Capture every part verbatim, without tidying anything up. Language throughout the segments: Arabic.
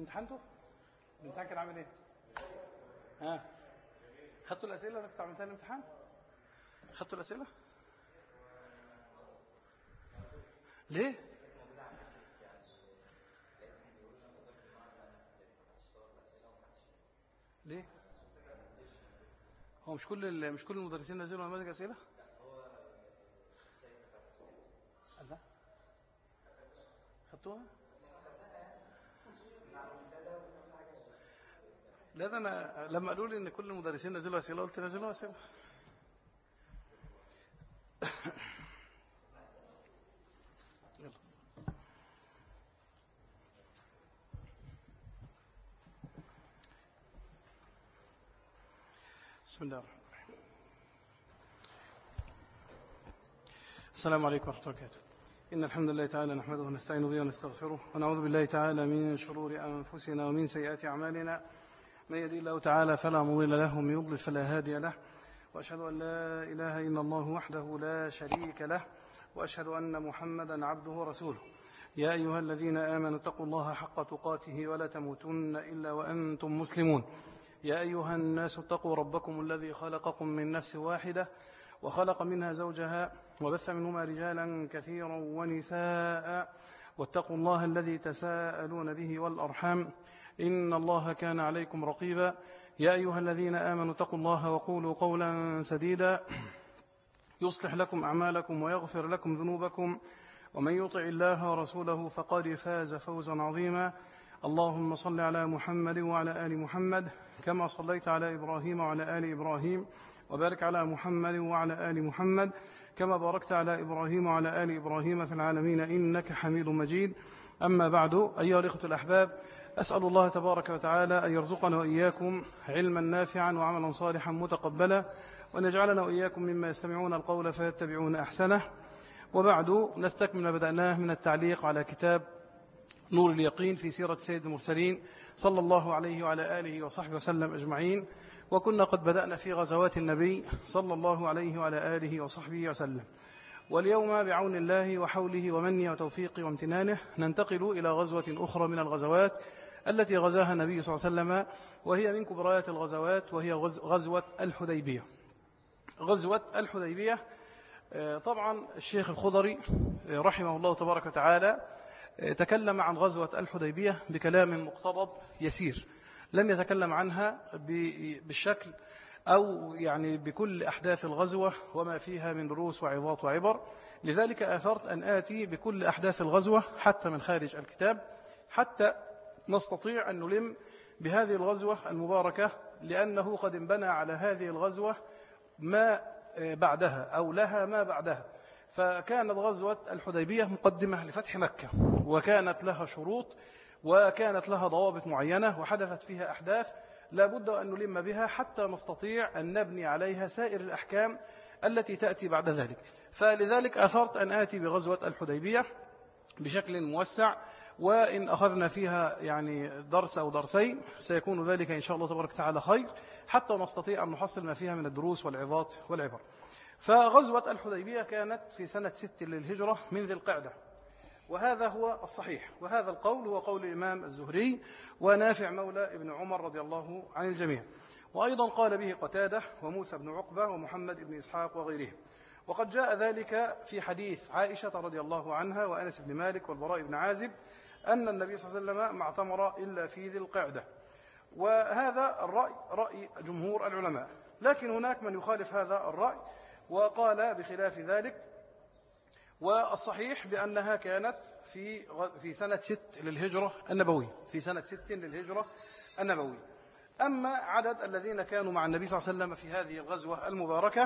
امتحنتوا؟ الامتحان كان عامل ايه؟ ها؟ خدتوا الأسئلة اللي كنت عملتها الامتحان؟ خدتوا الأسئلة؟ ليه؟ ليه؟ هو مش كل مش كل المدرسين نزلوا نماذج أسئلة؟ لا خدتوها؟ لا ده أنا لما قالوا لي إن كل المدرسين نزلوا أسئلة قلت نزلوا أسئلة. يلا. بسم الله الرحمن الرحيم. السلام عليكم ورحمة الله وبركاته. إن الحمد لله تعالى نحمده ونستعين به ونستغفره ونعوذ بالله تعالى من شرور أنفسنا ومن سيئات أعمالنا. من يهدي الله تعالى فلا مضل له ومن يضلل فلا هادي له، وأشهد أن لا إله إلا الله وحده لا شريك له، وأشهد أن محمدا عبده ورسوله. يا أيها الذين آمنوا اتقوا الله حق تقاته ولا تموتن إلا وأنتم مسلمون. يا أيها الناس اتقوا ربكم الذي خلقكم من نفس واحدة وخلق منها زوجها وبث منهما رجالا كثيرا ونساء، واتقوا الله الذي تساءلون به والأرحام إن الله كان عليكم رقيبا. يا أيها الذين آمنوا اتقوا الله وقولوا قولا سديدا يصلح لكم أعمالكم ويغفر لكم ذنوبكم، ومن يطع الله ورسوله فقد فاز فوزا عظيما. اللهم صل على محمد وعلى آل محمد كما صليت على إبراهيم وعلى آل إبراهيم، وبارك على محمد وعلى آل محمد كما باركت على إبراهيم وعلى آل إبراهيم في العالمين إنك حميد مجيد. أما بعد، أيها الإخوة الأحباب، أسأل الله تبارك وتعالى أن يرزقنا وإياكم علما نافعا وعملا صالحا متقبلا، وأن يجعلنا وإياكم مما يستمعون القول فيتبعون أحسنه. وبعد، نستكمل ما بدأناه من التعليق على كتاب نور اليقين في سيرة سيد المرسلين صلى الله عليه وعلى آله وصحبه وسلم أجمعين. وكنا قد بدأنا في غزوات النبي صلى الله عليه وعلى آله وصحبه وسلم، واليوم بعون الله وحوله ومنه وتوفيقه وامتنانه ننتقل إلى غزوة أخرى من الغزوات التي غزاها النبي صلى الله عليه وسلم، وهي من كبريات الغزوات، وهي غزوة الحديبية. غزوة الحديبية طبعا الشيخ الخضري رحمه الله تبارك وتعالى تكلم عن غزوة الحديبية بكلام مقتضب يسير، لم يتكلم عنها بالشكل أو يعني بكل أحداث الغزوة وما فيها من دروس وعظات وعبر. لذلك آثرت أن آتي بكل أحداث الغزوة حتى من خارج الكتاب، حتى نستطيع أن نلم بهذه الغزوة المباركة، لأنه قد انبنى على هذه الغزوة ما بعدها أو لها ما بعدها. فكانت غزوة الحديبية مقدمة لفتح مكة، وكانت لها شروط وكانت لها ضوابط معينة، وحدثت فيها أحداث لا بد أن نلم بها حتى نستطيع أن نبني عليها سائر الأحكام التي تأتي بعد ذلك. فلذلك أثرت أن آتي بغزوة الحديبية بشكل موسع، وإن أخذنا فيها يعني درس أو درسين سيكون ذلك إن شاء الله تبارك وتعالى خير، حتى نستطيع أن نحصل ما فيها من الدروس والعظات والعبر. فغزوة الحديبية كانت في سنة ست للهجرة من ذي القعدة، وهذا هو الصحيح، وهذا القول هو قول الإمام الزهري ونافع مولى ابن عمر رضي الله عن الجميع، وأيضا قال به قتادة وموسى بن عقبة ومحمد بن إسحاق وغيرهم. وقد جاء ذلك في حديث عائشة رضي الله عنها وأنس بن مالك والبراء بن عازب أن النبي صلى الله عليه وسلم ما اعتمر إلا في ذي القعدة، وهذا الرأي رأي جمهور العلماء، لكن هناك من يخالف هذا الرأي وقال بخلاف ذلك. والصحيح بأنها كانت في في سنة ست للهجرة النبوية، في سنة ست للهجرة النبوية. أما عدد الذين كانوا مع النبي صلى الله عليه وسلم في هذه الغزوة المباركة،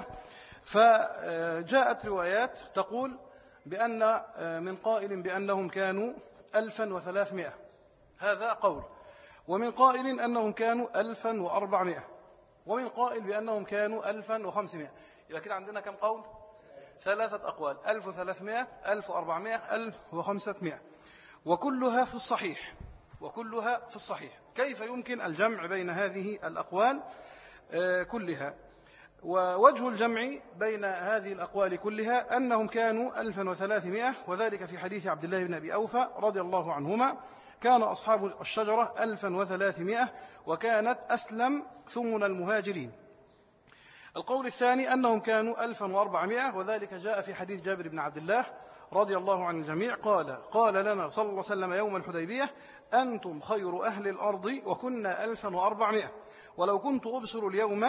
فجاءت روايات تقول بأن من قائل بأنهم كانوا ألفا وثلاثمائة، هذا قول، ومن قائل أنهم كانوا ألفا وأربعمائة، ومن قائل بأنهم كانوا ألفا وخمسمائة. يبقى كده عندنا كم قول؟ ثلاثة أقوال، ألف وثلاثمائة، ألف وأربعمائة، ألف وخمسمائة، وكلها في الصحيح، وكلها في الصحيح. كيف يمكن الجمع بين هذه الأقوال كلها؟ ووجه الجمع بين هذه الأقوال كلها أنهم كانوا ألفا وثلاثمائة، وذلك في حديث عبد الله بن أبي أوفى رضي الله عنهما كان أصحاب الشجرة ألفا وثلاثمائة وكانت أسلم ثمن المهاجرين. القول الثاني أنهم كانوا ألفا وأربعمائة، وذلك جاء في حديث جابر بن عبد الله رضي الله عن الجميع قال قال لنا صلى الله عليه وسلم يوم الحديبية أنتم خير أهل الأرض وكنا ألفا وأربعمائة، ولو كنت أبصر اليوم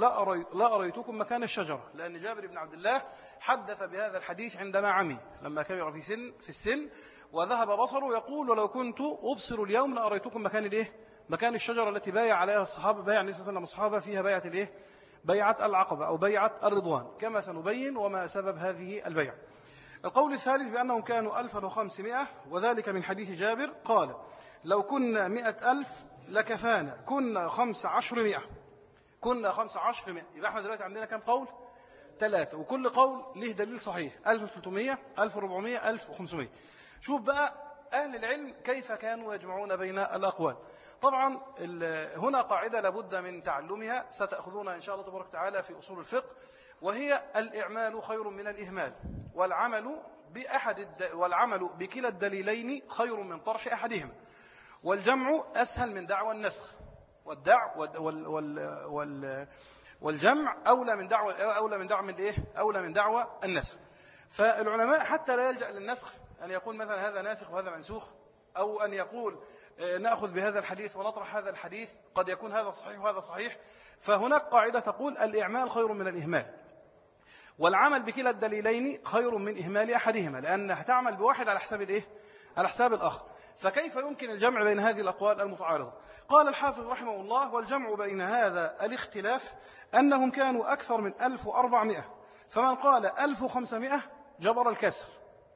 لأريتكم مكان الشجرة. لأن جابر بن عبد الله حدث بهذا الحديث عندما عمي لما كبر في سن في السن وذهب بصره، يقول ولو كنت أبصر اليوم لأريتكم مكان الإيه؟ مكان الشجرة التي بايع عليها الصحابة، بايع النبي صلى الله عليه وسلم الصحابة فيها بيعة الإيه؟ بيعة العقبة أو بيعة الرضوان، كما سنبين وما سبب هذه البيعة. القول الثالث بأنهم كانوا ألفا وخمسمائة، وذلك من حديث جابر قال لو كنا مئة ألف لكفانا، كنا خمس عشر مئة كنا خمس عشر مئة. يبقى احنا دلوقتي عندنا كم قول؟ ثلاثة، وكل قول له دليل صحيح. ألف وثلاثمائة، ألف وأربعمائة، ألف وخمسمائة. شوف بقى أهل العلم كيف كانوا يجمعون بين الأقوال. طبعا هنا قاعدة لابد من تعلمها ستأخذونها إن شاء الله تبارك وتعالى في أصول الفقه، وهي الإعمال خير من الإهمال، والعمل بأحد الد... والعمل بكلا الدليلين خير من طرح أحدهما، والجمع أسهل من دعوى النسخ، والدع وال... وال... وال... وال... والجمع أولى من دعوى أولى من دعوى من إيه؟ أولى من دعوى النسخ. فالعلماء حتى لا يلجأ للنسخ أن يقول مثلا هذا ناسخ وهذا منسوخ، أو أن يقول نأخذ بهذا الحديث ونطرح هذا الحديث، قد يكون هذا صحيح وهذا صحيح. فهناك قاعدة تقول الإعمال خير من الإهمال، والعمل بكلا الدليلين خير من إهمال أحدهما، لأنها تعمل بواحد على حساب الإيه؟ على حساب الآخر. فكيف يمكن الجمع بين هذه الأقوال المتعارضة؟ قال الحافظ رحمه الله والجمع بين هذا الاختلاف أنهم كانوا أكثر من ألف وأربعمائة، فمن قال ألف وخمسمائة جبر الكسر،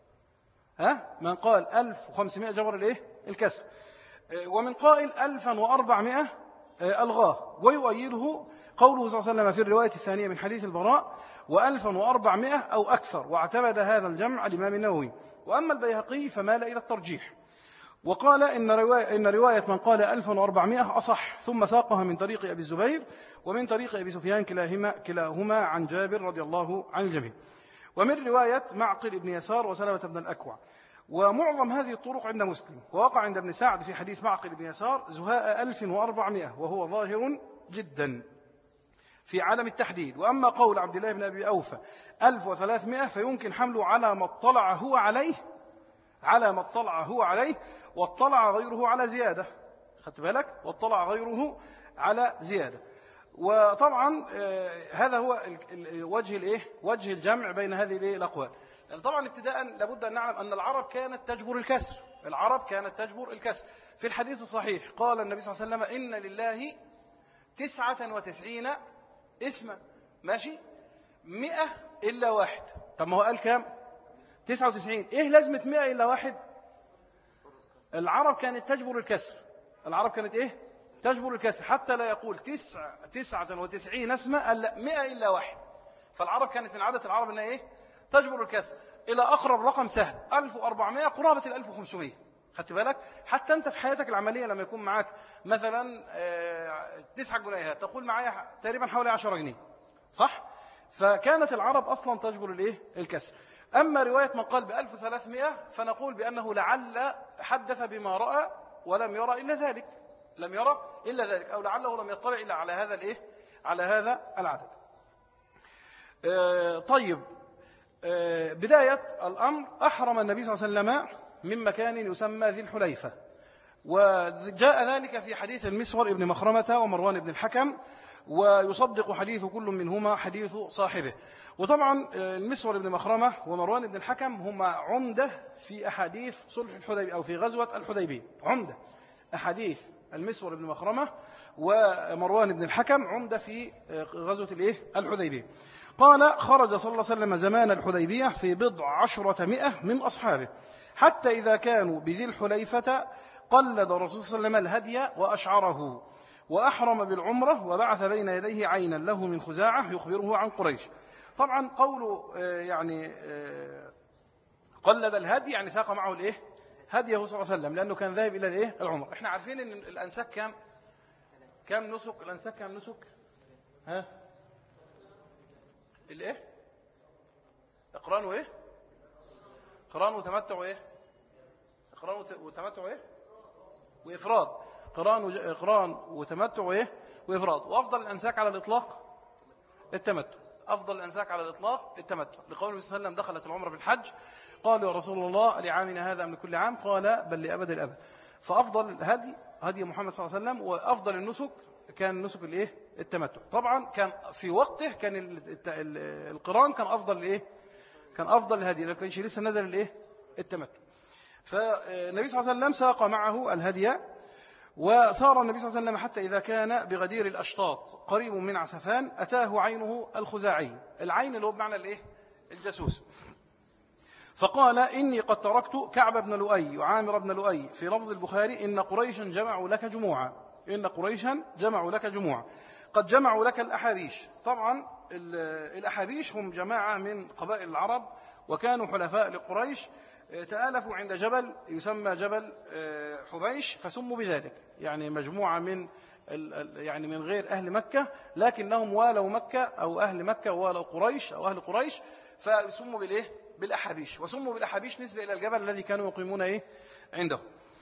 ها؟ من قال ألف وخمسمائة جبر الإيه؟ الكسر. ومن قائل ألفا وأربعمائة ألغاه، ويؤيده قوله صلى الله عليه وسلم في الرواية الثانية من حديث البراء وألفا وأربعمائة أو أكثر، واعتمد هذا الجمع الإمام النووي. وأما البيهقي فمال إلى الترجيح، وقال إن رواية, إن رواية من قال ألفا وأربعمائة أصح، ثم ساقها من طريق أبي الزبير ومن طريق أبي سفيان كلاهما, كلاهما عن جابر رضي الله عن الجميع، ومن رواية معقل بن يسار وسلمة بن الأكوع. ومعظم هذه الطرق عند مسلم، ووقع عند ابن سعد في حديث معقل بن يسار زهاء ألف وأربعمائة، وهو ظاهر جدا في عالم التحديد. وأما قول عبد الله بن أبي أوفى ألف وثلاثمائة فيمكن حمله على ما اطلع هو عليه على ما اطلع هو عليه واطلع غيره على زيادة. خدت بالك؟ واطلع غيره على زيادة. وطبعا هذا هو وجه الايه وجه الجمع بين هذه الأقوال. طبعا ابتداء لابد أن نعلم أن العرب كانت تجبر الكسر العرب كانت تجبر الكسر في الحديث الصحيح قال النبي صلى الله عليه وسلم إن لله تسعة وتسعين اسما، ماشي، مئة إلا واحد. طب ما هو قال كام؟ تسعة وتسعين. إيه لازمة مئة إلا واحد؟ العرب كانت تجبر الكسر العرب كانت إيه؟ تجبر الكسر، حتى لا يقول تسع تسعة وتسعين اسما ألا مئة إلا واحد. فالعرب كانت من عادة العرب أنها إيه؟ تجبر الكسر إلى أقرب رقم سهل، ألف وأربعمائة قرابة الألف وخمسمائة. خدت بالك؟ حتى أنت في حياتك العملية لما يكون معاك مثلا تسعة جنيهات تقول معايا تقريبا حوالي عشرة جنيه، صح؟ فكانت العرب أصلا تجبر الإيه؟ الكسر. أما رواية من قال بألف وثلاثمائة فنقول بأنه لعل حدث بما رأى ولم يرى إلا ذلك لم يرى إلا ذلك أو لعله لم يطلع إلا على هذا الإيه؟ على هذا العدد. آه طيب، آه بداية الأمر أحرم النبي صلى الله عليه وسلم من مكان يسمى ذي الحليفة، وجاء ذلك في حديث المسور ابن مخرمة ومروان ابن الحكم، ويصدق حديث كل منهما حديث صاحبه. وطبعا المسور ابن مخرمة ومروان ابن الحكم هما عمدة في أحاديث صلح الحديبية أو في غزوة الحديبية، عمدة أحاديث المسور ابن مخرمة ومروان ابن الحكم عمدة في غزوة الإيه؟ الحديبية. قال خرج صلى الله عليه وسلم زمان الحديبية في بضع عشرة مئة من أصحابه، حتى إذا كانوا بذي الحليفة قلد الرسول صلى الله عليه وسلم الهدي وأشعره، وأحرم بالعمرة، وبعث بين يديه عينا له من خزاعة يخبره عن قريش. طبعا قوله يعني قلد الهدي يعني ساق معه الإيه؟ هديه صلى الله عليه وسلم، لأنه كان ذاهب إلى الإيه؟ العمرة. إحنا عارفين أن الأنساك كام كام نسك الأنساك كام نسك ها الايه؟ اقران وايه؟ قران وتمتع وايه؟ اقران وتمتع وايه؟ وافراد. قران وقران وتمتع وايه؟ وافراد. وافضل الانساك على الاطلاق التمتع. افضل الانساك على الاطلاق التمتع، لقول النبي صلى الله عليه وسلم دخلت العمره في الحج، قال يا رسول الله لعامنا هذا ام لكل عام؟ قال بل لابد الابد. فافضل الهدي هدي محمد صلى الله عليه وسلم، وافضل النسك كان نسك الايه؟ التمتع. طبعا كان في وقته كان القران كان افضل الايه؟ كان افضل الهدي، لكن كانش لسه نزل الايه؟ التمتع. فالنبي صلى الله عليه وسلم ساق معه الهدي، وسار النبي صلى الله عليه وسلم حتى إذا كان بغدير الأشطاط قريب من عسفان أتاه عينه الخزاعي، العين اللي هو بمعنى الإيه؟ الجاسوس. فقال إني قد تركت كعب بن لؤي وعامر بن لؤي، في لفظ البخاري إن قريشا جمعوا لك جموعا، إن قريشا جمعوا لك جموعا، قد جمعوا لك الأحابيش. طبعا الأحابيش هم جماعة من قبائل العرب، وكانوا حلفاء لقريش، تآلفوا عند جبل يسمى جبل حبيش فسموا بذلك، يعني مجموعة من يعني من غير أهل مكة، لكنهم والوا مكة أو أهل مكة والوا قريش أو أهل قريش، فسموا بالإيه؟ بالأحابيش. وسموا بالأحابيش نسبة إلى الجبل الذي كانوا يقيمون إيه؟ عنده.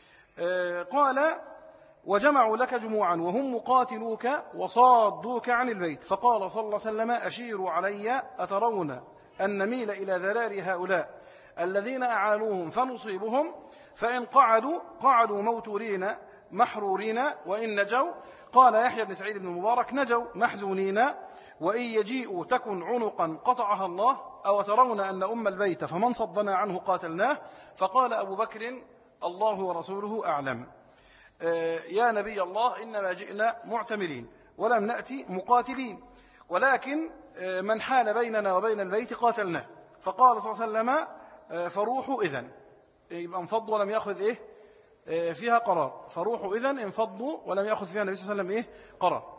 قال وجمعوا لك جموعا وهم مقاتلوك وصادوك عن البيت، فقال صلى الله عليه وسلم أشيروا علي أترون أن نميل إلى ذرار هؤلاء الذين أعانوهم فنصيبهم، فإن قعدوا قعدوا موتورين محرورين، وإن نجوا قال يحيى بن سعيد بن المبارك نجوا محزونين، وإن يجيئوا تكن عنقا قطعها الله، أو ترون أن أم البيت فمن صدنا عنه قاتلناه. فقال أبو بكر الله ورسوله أعلم. يا نبي الله إنما جئنا معتمرين ولم نأتي مقاتلين، ولكن من حال بيننا وبين البيت قاتلناه. فقال صلى الله عليه وسلم فروحوا إذن، يبقى انفضوا ولم يأخذ إيه فيها قرار، فروحوا إذن انفضوا ولم يأخذ فيها النبي صلى الله عليه وسلم إيه قرار.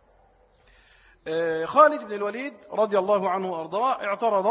خالد بن الوليد رضي الله عنه وأرضاه اعترض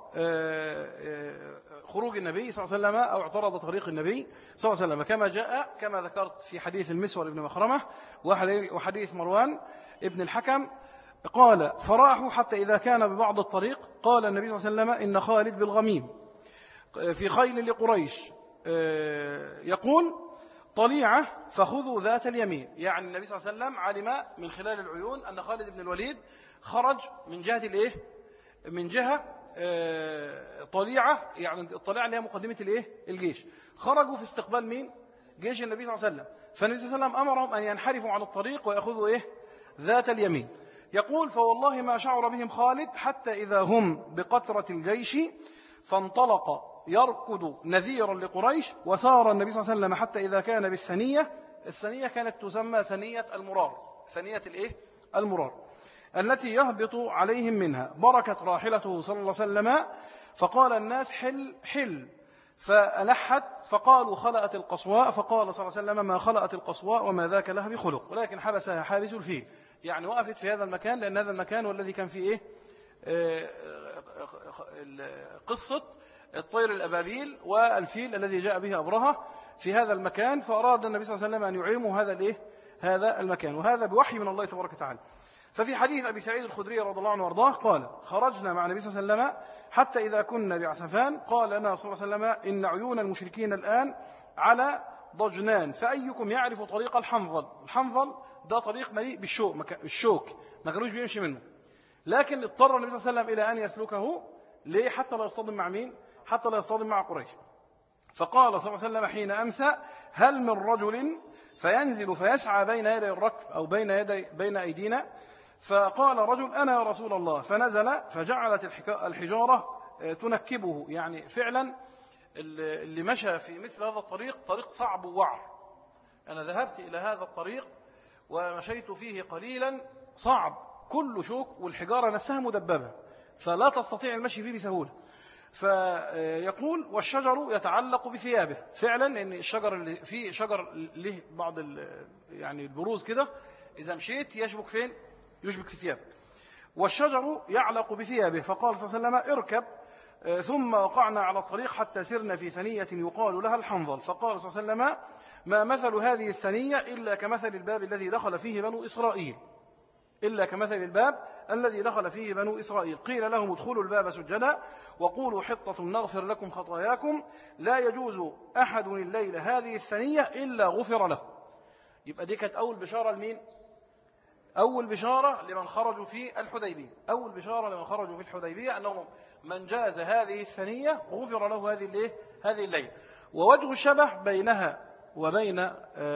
خروج النبي صلى الله عليه وسلم، أو اعترض طريق النبي صلى الله عليه وسلم، كما جاء كما ذكرت في حديث المسور بن مخرمة وحديث مروان ابن الحكم. قال فراحوا حتى إذا كان ببعض الطريق قال النبي صلى الله عليه وسلم إن خالد بالغميم في خيل لقريش يقول طليعة فخذوا ذات اليمين، يعني النبي صلى الله عليه وسلم علم من خلال العيون أن خالد بن الوليد خرج من جهة الإيه؟ من جهة طليعة، يعني الطليعة اللي هي مقدمة الإيه؟ الجيش، خرجوا في استقبال مين؟ جيش النبي صلى الله عليه وسلم. فالنبي صلى الله عليه وسلم أمرهم أن ينحرفوا عن الطريق ويأخذوا إيه؟ ذات اليمين. يقول فوالله ما شعر بهم خالد حتى إذا هم بقطرة الجيش فانطلق يركض نذيرا لقريش، وسار النبي صلى الله عليه وسلم حتى إذا كان بالثنية. الثنية كانت تسمى ثنية المرار، ثنية الإيه؟ المرار التي يهبط عليهم منها، بركت راحلته صلى الله عليه وسلم، فقال الناس حل حل، فألحت فقالوا خلأت القصواء، فقال صلى الله عليه وسلم ما خلأت القصواء وما ذاك لها بخلق، ولكن حبسها حابس الفيل، يعني وقفت في هذا المكان لأن هذا المكان والذي كان فيه إيه؟ قصة الطير الأبابيل والفيل الذي جاء به أبرهة في هذا المكان، فأراد النبي صلى الله عليه وسلم أن يعيموا هذا الإيه؟ هذا المكان، وهذا بوحي من الله تبارك وتعالى. ففي حديث أبي سعيد الخدري رضي الله عنه وارضاه قال خرجنا مع النبي صلى الله عليه وسلم حتى إذا كنا بعسفان قال لنا صلى الله عليه وسلم إن عيون المشركين الآن على ضجنان، فأيكم يعرف طريق الحنظل؟ الحنظل ده طريق مليء بالشوك، الشوك ما كانوش بيمشي منه، لكن اضطر النبي صلى الله عليه وسلم إلى أن يسلكه. ليه؟ حتى لا يصطدم مع مين؟ حتى لا يصطدم مع قريش. فقال صلى الله عليه وسلم حين أمسى هل من رجل فينزل فيسعى بين يدي الركب أو بين يدي بين أيدينا؟ فقال رجل أنا يا رسول الله، فنزل فجعلت الحجارة تنكبه، يعني فعلا اللي مشى في مثل هذا الطريق طريق صعب ووعر. أنا ذهبت إلى هذا الطريق ومشيت فيه قليلا، صعب كل شوك، والحجارة نفسها مدببة فلا تستطيع المشي فيه بسهولة. فيقول والشجر يتعلق بثيابه، فعلا لأن الشجر اللي فيه شجر له بعض يعني البروز كده، إذا مشيت يشبك فين؟ يشبك في ثيابه. والشجر يعلق بثيابه. فقال صلى الله عليه وسلم اركب، ثم وقعنا على الطريق حتى سرنا في ثنية يقال لها الحنظل. فقال صلى الله عليه وسلم ما مثل هذه الثنية إلا كمثل الباب الذي دخل فيه بنو إسرائيل. إلا كمثل الباب الذي دخل فيه بنو إسرائيل قيل لهم ادخلوا الباب سجدا وقولوا حطة نغفر لكم خطاياكم لا يجوز أحد الليل هذه الثنية إلا غفر له. يبقى دي كانت أول بشارة لمين؟ أول بشارة لمن خرجوا في الحديبية. أول بشارة لمن خرجوا في الحديبية أنهم من جاز هذه الثنية غفر له هذه الليل هذه الليل. ووجه الشبه بينها وبين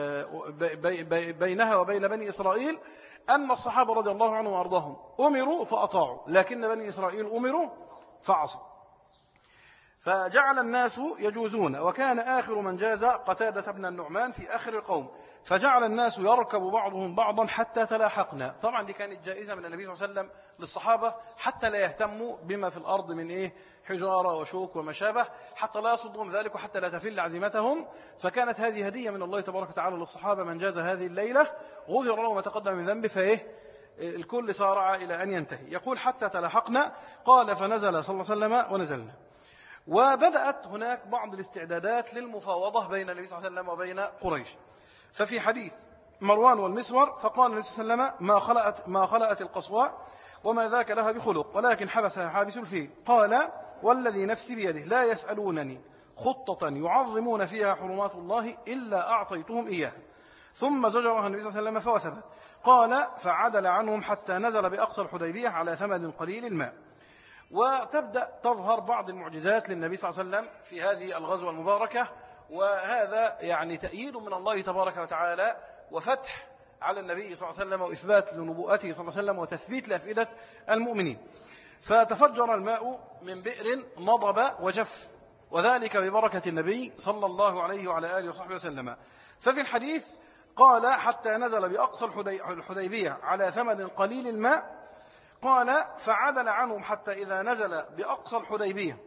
بينها وبين بني إسرائيل أن الصحابة رضي الله عنهم وأرضاهم أمروا فأطاعوا، لكن بني إسرائيل أمروا فعصوا. فجعل الناس يجوزون، وكان آخر من جاز قتادة بن النعمان في آخر القوم، فجعل الناس يركب بعضهم بعضا حتى تلاحقنا. طبعا دي كانت جائزة من النبي صلى الله عليه وسلم للصحابة حتى لا يهتموا بما في الأرض من إيه حجارة وشوك وما شابه، حتى لا يصدهم ذلك وحتى لا تفل عزيمتهم. فكانت هذه هدية من الله تبارك وتعالى للصحابة، من جاز هذه الليلة غفر له ما تقدم من ذنبه، فإيه الكل سارع إلى أن ينتهي. يقول حتى تلاحقنا، قال فنزل صلى الله عليه وسلم ونزلنا. وبدأت هناك بعض الاستعدادات للمفاوضة بين النبي صلى الله عليه وسلم وبين قريش. ففي حديث مروان والمسور فقال النبي صلى الله عليه وسلم ما خلأت, ما خلأت القصواء وما ذاك لها بخلق ولكن حبسها حابس الفيل. قال والذي نفسي بيده لا يسألونني خطة يعظمون فيها حرمات الله إلا أعطيتهم إياها. ثم زجرها النبي صلى الله عليه وسلم فوثبت. قال فعدل عنهم حتى نزل بأقصى الحديبية على ثمن قليل الماء. وتبدأ تظهر بعض المعجزات للنبي صلى الله عليه وسلم في هذه الغزوة المباركة، وهذا يعني تأييد من الله تبارك وتعالى وفتح على النبي صلى الله عليه وسلم وإثبات لنبوءته صلى الله عليه وسلم وتثبيت لأفئدة المؤمنين. فتفجر الماء من بئر نضب وجف، وذلك ببركة النبي صلى الله عليه وعلى آله وصحبه وسلم. ففي الحديث قال حتى نزل بأقصى الحديبية على ثمن قليل الماء. قال فعدل عنهم حتى إذا نزل بأقصى الحديبية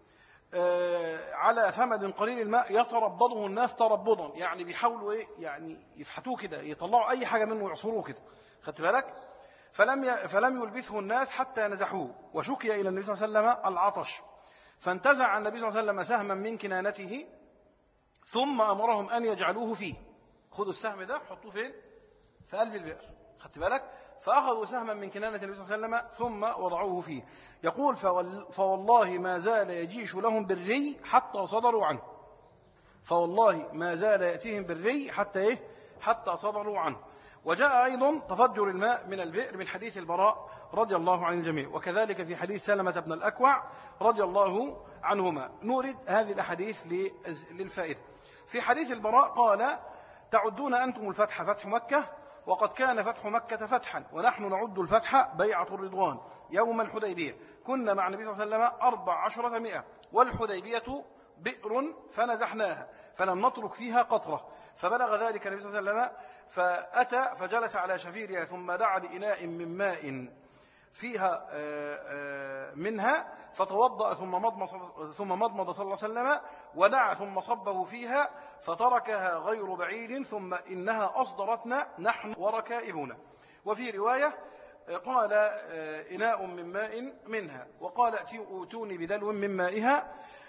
على ثمن قليل الماء يتربضه الناس تربضا، يعني بيحاولوا ايه يعني يفحتوه كده، يطلعوا اي حاجه منه ويعصروه كده، خدت بالك؟ فلم ي... فلم يلبثه الناس حتى نزحوه، وشكي الى النبي صلى الله عليه وسلم العطش، فانتزع النبي صلى الله عليه وسلم سهما من كنانته ثم امرهم ان يجعلوه فيه. خذوا السهم ده حطوه فين؟ في قلب البئر، خدت بالك؟ فأخذوا سهما من كنانة النبي صلى الله عليه وسلم ثم وضعوه فيه. يقول فوالله ما زال يجيش لهم بالري حتى صدروا عنه. فوالله ما زال يأتيهم بالري حتى إيه؟ حتى صدروا عنه. وجاء أيضا تفجر الماء من البئر من حديث البراء رضي الله عن الجميع، وكذلك في حديث سلمة بن الأكوع رضي الله عنهما. نورد هذه الأحاديث للفائدة. في حديث البراء قال تعدون أنتم الفتح فتح مكة، وقد كان فتح مكة فتحا ونحن نعد الفتح بيعة الرضوان يوم الحديبية، كنا مع النبي صلى الله عليه وسلم أربع عشرة مئة، والحديبية بئر فنزحناها فلم نترك فيها قطرة. فبلغ ذلك النبي صلى الله عليه وسلم فأتى فجلس على شفيرها ثم دعا بإناء من ماء فيها منها فتوضأ ثم مضمض ثم مضمض صلى الله عليه وسلم ودعا ثم صبه فيها فتركها غير بعيد ثم إنها أصدرتنا نحن وركائبنا. وفي رواية قال إناء من ماء منها، وقال ائتوني بدلو من مائها،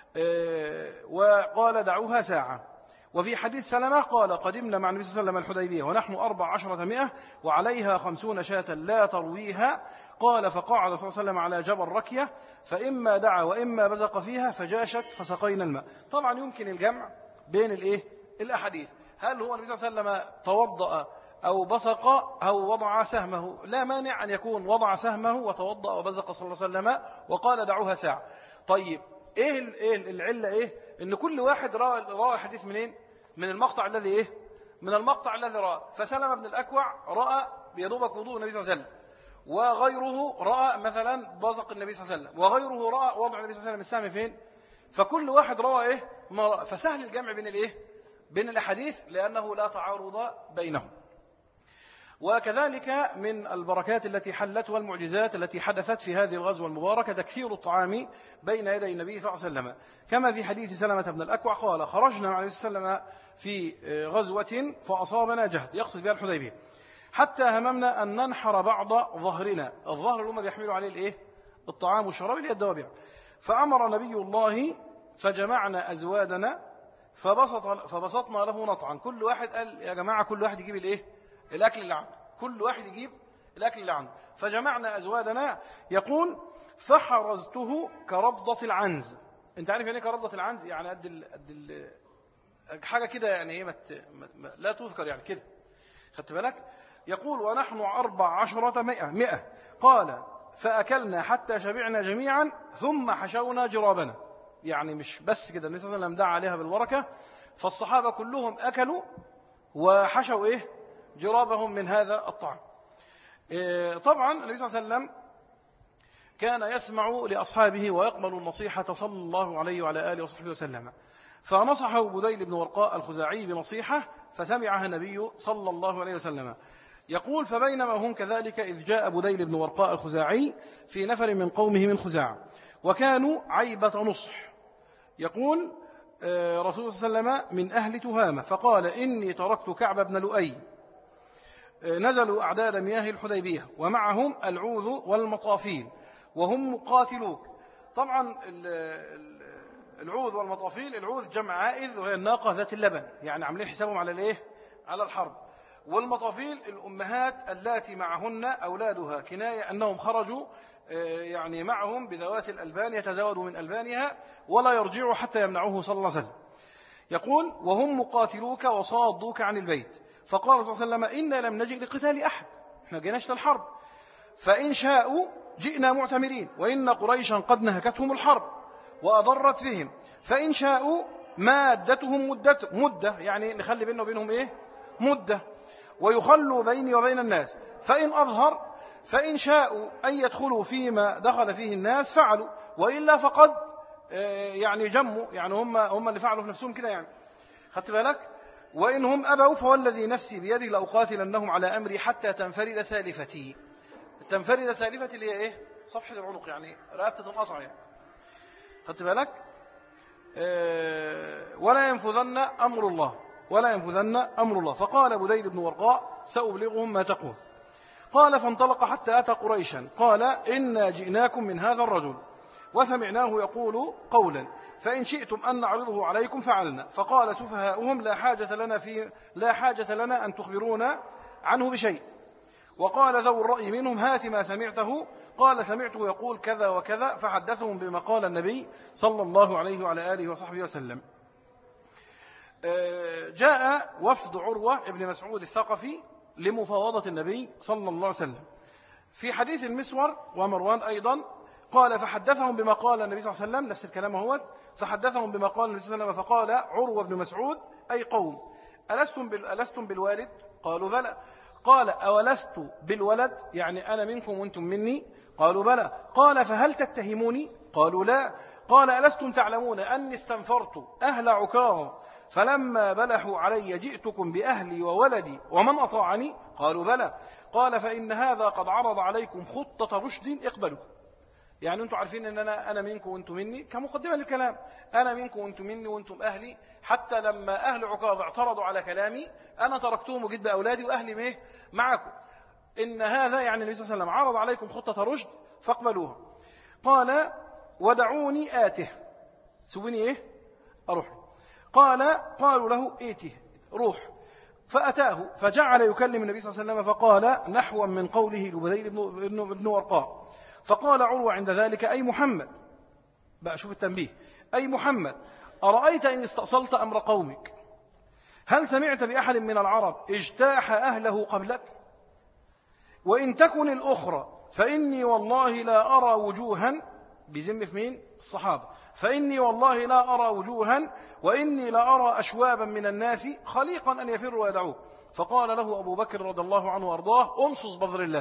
وقال دعوها ساعة. وفي حديث سلمة قال قدمنا مع النبي صلى الله عليه وسلم الحديبية ونحن أربع عشرة مئة وعليها خمسون شاة لا ترويها. قال فقعد صلى الله عليه وسلم على جبل ركية فإما دعا وإما بزق فيها فجاشت فسقينا الماء. طبعا يمكن الجمع بين الإيه الأحاديث. هل هو النبي صلى الله عليه وسلم توضأ أو بصق أو وضع سهمه؟ لا مانع أن يكون وضع سهمه وتوضأ وبزق صلى الله عليه وسلم وقال دعوها ساعة. طيب إيه العلة؟ إيه إن كل واحد رأى رأى الحديث منين؟ من المقطع الذي إيه؟ من المقطع الذي رأى. فسلم بن الأكوع رأى بيدوبك وضوء النبي صلى الله عليه وسلم، وغيره رأى مثلا بزق النبي صلى الله عليه وسلم، وغيره رأى وضع النبي صلى الله عليه وسلم السهم فين؟ فكل واحد رأى إيه؟ ما رأى. فسهل الجمع بين الإيه؟ بين الأحاديث لأنه لا تعارض بينهم. وكذلك من البركات التي حلت والمعجزات التي حدثت في هذه الغزوة المباركة تكثير الطعام بين يدي النبي صلى الله عليه وسلم، كما في حديث سلمة بن الأكوع قال خرجنا مع النبي صلى الله عليه وسلم في غزوة فأصابنا جهد، يقصد بها الحديبية، حتى هممنا أن ننحر بعض ظهرنا، الظهر اللي هم بيحملوا عليه الإيه؟ الطعام والشراب اللي هي الدوابع. فأمر نبي الله فجمعنا أزوادنا فبسط فبسطنا له نطعا. كل واحد قال يا جماعة كل واحد يجيب الإيه؟ الأكل اللي عنده، كل واحد يجيب الأكل اللي عنده. فجمعنا أزوادنا، يقول فحرزته كربضة العنز. أنت عارف يعني كربضة العنز؟ يعني قد ال قد ال حاجة كده، يعني إيه مت لا تذكر يعني كده، خدت بالك؟ يقول ونحن أربع عشرة مئة مئة قال فأكلنا حتى شبعنا جميعا ثم حشونا جرابنا. يعني مش بس كده، النبي صلى الله عليه وسلم دعا عليها بالبركة، فالصحابة كلهم أكلوا وحشوا إيه جرابهم من هذا الطعام. إيه طبعا النبي صلى الله عليه وسلم كان يسمع لأصحابه ويقبل النصيحة صلى الله عليه وعلى آله وصحبه وسلم، فنصحه بديل بن ورقاء الخزاعي بنصيحة فسمعها النبي صلى الله عليه وسلم. يقول فبينما هم كذلك إذ جاء بديل بن ورقاء الخزاعي في نفر من قومه من خزاعة وكانوا عيبة نصح. يقول رسول الله صلى الله عليه وسلم من أهل تهامة فقال إني تركت كعب بن لؤي. نزلوا أعداد مياه الحديبية ومعهم العوذ والمطافيل وهم مقاتلوك. طبعا العوذ والمطافيل، العوذ جمع عائذ وهي الناقة ذات اللبن، يعني عاملين حسابهم على الايه على الحرب. والمطافيل الأمهات اللاتي معهن أولادها، كناية أنهم خرجوا يعني معهم بذوات الألبان يتزاودوا من ألبانها ولا يرجعوا حتى يمنعوه صلى الله عليه وسلم. يقول وهم مقاتلوك وصادوك عن البيت، فقال صلى الله عليه وسلم إنا لم نجئ لقتال أحد، احنا جيناش للحرب، فإن شاءوا جئنا معتمرين وإن قريشا قد نهكتهم الحرب وأضرت بهم، فإن شاءوا مادتهم مدة, مدة يعني نخلي بيننا وبينهم إيه مدة ويخلوا بيني وبين الناس، فإن أظهر فإن شاءوا أن يدخلوا فيما دخل فيه الناس فعلوا وإلا فقد يعني جموا، يعني هم هم اللي فعلوا في نفسهم كده يعني، خدت بالك؟ وإن هم أبوا فوالذي نفسي بيدي لأقاتلنهم على أمري حتى تنفرد سالفتي. تنفرد سالفتي اللي هي إيه صفحة العنق، يعني رقبتي تنقطع يعني، خدت بالك؟ أه ولا ينفذن أمر الله ولا ينفذن أمر الله. فقال بديل بن ورقاء سأبلغهم ما تقول. قال فانطلق حتى أتى قريشا قال إنا جئناكم من هذا الرجل وسمعناه يقول قولا فإن شئتم أن نعرضه عليكم فعلنا. فقال سفهاؤهم لا حاجة لنا في لا حاجة لنا أن تخبرونا عنه بشيء. وقال ذو الرأي منهم هات ما سمعته. قال سمعته يقول كذا وكذا، فحدثهم بما قال النبي صلى الله عليه وعلى آله وصحبه وسلم. جاء وفد عروة ابن مسعود الثقفي لمفاوضة النبي صلى الله عليه وسلم. في حديث المسور ومروان أيضا قال فحدثهم بما قال النبي صلى الله عليه وسلم، نفس الكلام هو، فحدثهم بما قال النبي صلى الله عليه وسلم. فقال عروة بن مسعود أي قوم ألستم, بال... ألستم بالوالد؟ قالوا بلى. قال أولست بالولد؟ يعني أنا منكم وأنتم مني؟ قالوا بلى. قال فهل تتهموني؟ قالوا لا. قال ألستم تعلمون أني استنفرت أهل عكاظ فلما بلحوا علي جئتكم بأهلي وولدي ومن أطاعني؟ قالوا بلى. قال فإن هذا قد عرض عليكم خطة رشد اقبلوا. يعني أنتم عارفين أن أنا, أنا منكم وأنتم مني، كمقدمة للكلام، أنا منكم وأنتم مني وأنتم أهلي، حتى لما أهل عكاظ اعترضوا على كلامي أنا تركتهم وجيت بأولادي وأهلي مه معكم. إن هذا يعني النبي صلى الله عليه وسلم عرض عليكم خطة رشد فاقبلوها. قال ودعوني آته، سووني إيه أروح. قال قالوا له إيته روح، فأتاه فجعل يكلم النبي صلى الله عليه وسلم فقال نحوا من قوله لبديل بن ورقاء. فقال عروة عند ذلك أي محمد، بقى شوف التنبيه، أي محمد أرأيت إن استأصلت أمر قومك هل سمعت بأحد من العرب اجتاح أهله قبلك؟ وإن تكن الأخرى فإني والله لا أرى وجوها، بذم في مين؟ الصحابة. فإني والله لا أرى وجوها وإني لا أرى أشوابا من الناس خليقا أن يفروا ويدعوه. فقال له أبو بكر رضي الله عنه وأرضاه أمصص بذر الله،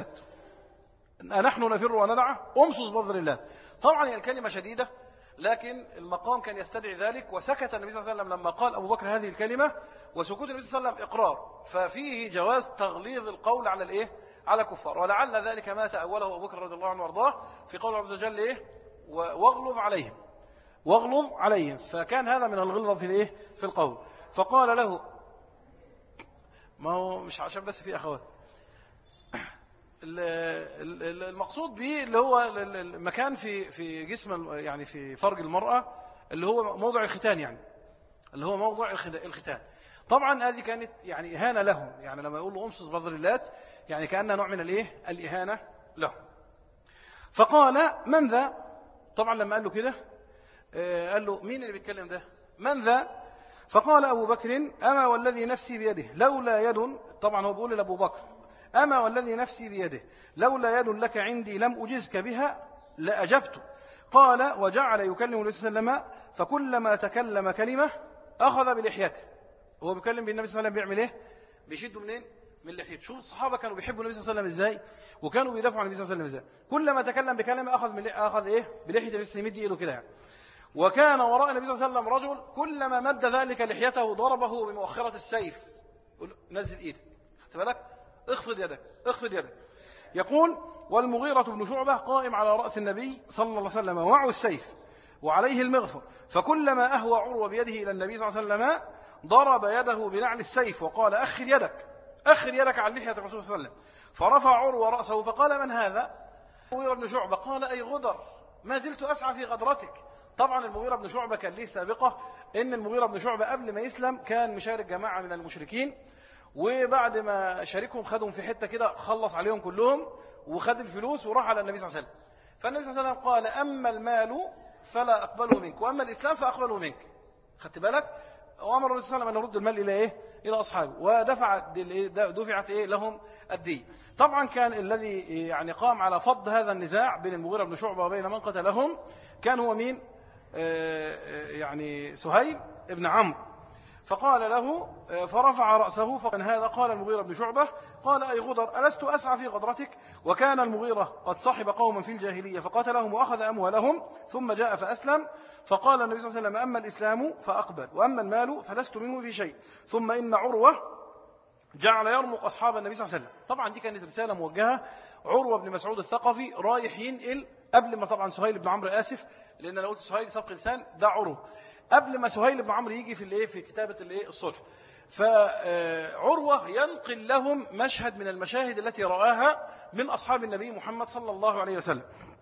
نحن نفر وندعه أمصص بذر الله. طبعا هي الكلمة شديدة لكن المقام كان يستدعي ذلك، وسكت النبي صلى الله عليه وسلم لما قال أبو بكر هذه الكلمة، وسكوت النبي صلى الله عليه وسلم إقرار، ففيه جواز تغليظ القول على الإيه؟ على كفار. ولعل ذلك ما تأوله أبو بكر رضي الله عنه وارضاه في قول عز وجل إيه؟ واغلظ عليهم واغلظ عليهم، فكان هذا من الغلظة في الإيه؟ في القول. فقال له، ما هو مش عشان بس في أخوات، المقصود به اللي هو المكان في في جسم يعني في فرج المرأة اللي هو موضع الختان، يعني اللي هو موضوع الختان. طبعا هذه كانت يعني إهانة لهم، يعني لما يقول له أمسس بذريلات يعني كأنها نوع من الإيه الإهانة لهم. فقال من ذا؟ طبعا لما قال له كده قال له مين اللي بيتكلم ده؟ من ذا؟ فقال أبو بكر أما والذي نفسي بيده لولا يد، طبعا هو بيقول لأبو بكر أما والذي نفسي بيده لولا يد لك عندي لم أجزك بها لأجبت. قال وجعل يكلم النبي صلى الله عليه وسلم فكلما تكلم كلمة أخذ بلحيته. هو بيكلم بالنبي صلى الله عليه وسلم بيعمل إيه؟ بيشده منين؟ من لحيته. شوف الصحابة كانوا بيحبوا النبي صلى الله عليه وسلم إزاي، وكانوا بيدافعوا عن النبي صلى الله عليه وسلم إزاي. كلما تكلم بكلمة أخذ من أخذ إيه؟ بلحيته النبي صلى الله عليه وسلم، يمد إيده كده. وكان وراء النبي صلى الله عليه وسلم رجل كلما مد ذلك لحيته ضربه بمؤخرة السيف. نزل إيدك، خدت بالك؟ اخفض يدك، اخفض يدك. يقول والمغيرة بن شعبة قائم على رأس النبي صلى الله عليه وسلم ومعه السيف وعليه المغفر، فكلما أهوى عروة بيده إلى النبي صلى الله عليه وسلم ضرب يده بنعل السيف وقال أخر يدك، أخر يدك عن لحية الرسول صلى الله عليه وسلم. فرفع عروة رأسه فقال من هذا؟ المغيرة بن شعبة قال أي غدر، ما زلت أسعى في غدرتك. طبعا المغيرة بن شعبة كان ليه سابقة، إن المغيرة بن شعبة قبل ما يسلم كان مشارك جماعة من المشركين، وبعد ما شاركهم خدهم في حتة كده خلص عليهم كلهم وخد الفلوس وراح على النبي صلى الله عليه وسلم. فالنبي صلى الله عليه وسلم قال أما المال فلا أقبله منك وأما الإسلام فأقبله منك. خدت بالك؟ وأمر النبي صلى الله عليه وسلم أن يرد المال إلى إيه؟ إلى أصحابه، ودفع دفعت إيه لهم الدية. طبعا كان الذي يعني قام على فض هذا النزاع بين المغيرة بن شعبة وبين من قتلهم كان هو مين؟ يعني سهيل ابن عمرو. فقال له فرفع رأسه فقال هذا. قال المغيرة بن شعبة قال أي غدر ألست أسعى في غدرتك؟ وكان المغيرة قد صحب قوما في الجاهلية فقاتلهم وأخذ أموالهم ثم جاء فأسلم. فقال النبي صلى الله عليه وسلم أما الإسلام فأقبل وأما المال فلست منه في شيء. ثم إن عروة جعل يرمق أصحاب النبي صلى الله عليه وسلم. طبعا دي كانت رسالة موجهة. عروة بن مسعود الثقفي رايح ينقل قبل ما طبعا سهيل بن عمرو آسف، لأن أنا قلت سهيل سبق لسان، ده عروة قبل ما سهيل بن عمرو يجي في الايه في كتابة الايه الصلح. فعروة ينقل لهم مشهد من المشاهد التي رآها من أصحاب النبي محمد صلى الله عليه وسلم.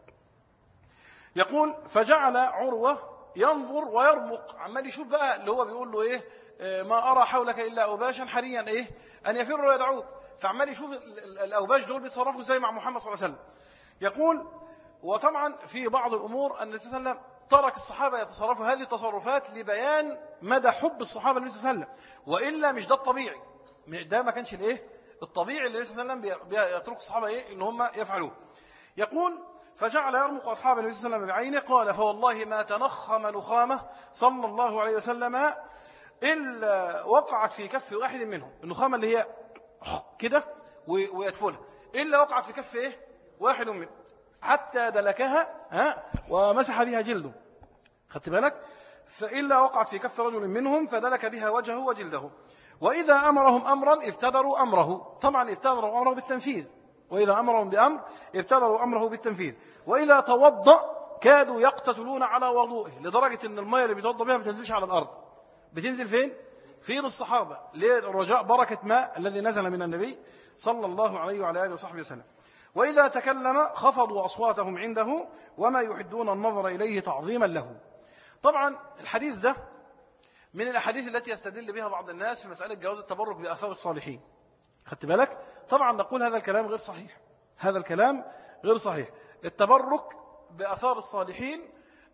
يقول فجعل عروة ينظر ويرمق، عمال يشوف بقى اللي هو بيقول له ايه ما أرى حولك إلا أوباشا حريا ايه أن يفروا ويدعوك. فعمال يشوف الأوباش دول بيتصرفوا ازاي مع محمد صلى الله عليه وسلم. يقول وطبعا في بعض الأمور أن النبي صلى الله عليه وسلم ترك الصحابة يتصرفوا هذه التصرفات لبيان مدى حب الصحابة للنبي صلى الله عليه وسلم، وإلا مش ده الطبيعي، ده ما كانش الايه الطبيعي اللي النبي صلى الله عليه وسلم بيترك الصحابة ايه ان هم يفعلوه. يقول فجعل يرمق أصحاب النبي صلى الله عليه وسلم بعينه. قال فوالله ما تنخم نخامة صلى الله عليه وسلم إلا وقعت في كف واحد منهم. النخامة اللي هي كده ويدفلها، إلا وقعت في كف ايه واحد منهم حتى دلكها ها ومسح بها جلده. خدت بالك؟ فإلا وقعت في كف رجل منهم فدلك بها وجهه وجلده. وإذا أمرهم أمرا ابتدروا أمره. طبعا ابتدروا أمره بالتنفيذ، وإذا أمرهم بأمر ابتدروا أمره بالتنفيذ. وإذا توضأ كادوا يقتتلون على وضوئه، لدرجة أن المية اللي بيتوضأ بها ما بتنزلش على الأرض، بتنزل فين؟ في ايد الصحابة، لرجاء بركة ماء الذي نزل من النبي صلى الله عليه وعلى آله وصحبه وسلم. وإذا تكلم خفضوا أصواتهم عنده وما يحدون النظر إليه تعظيما له. طبعا الحديث ده من الأحاديث التي يستدل بها بعض الناس في مسألة جواز التبرك بآثار الصالحين. خدت بالك؟ طبعا نقول هذا الكلام غير صحيح، هذا الكلام غير صحيح. التبرك بآثار الصالحين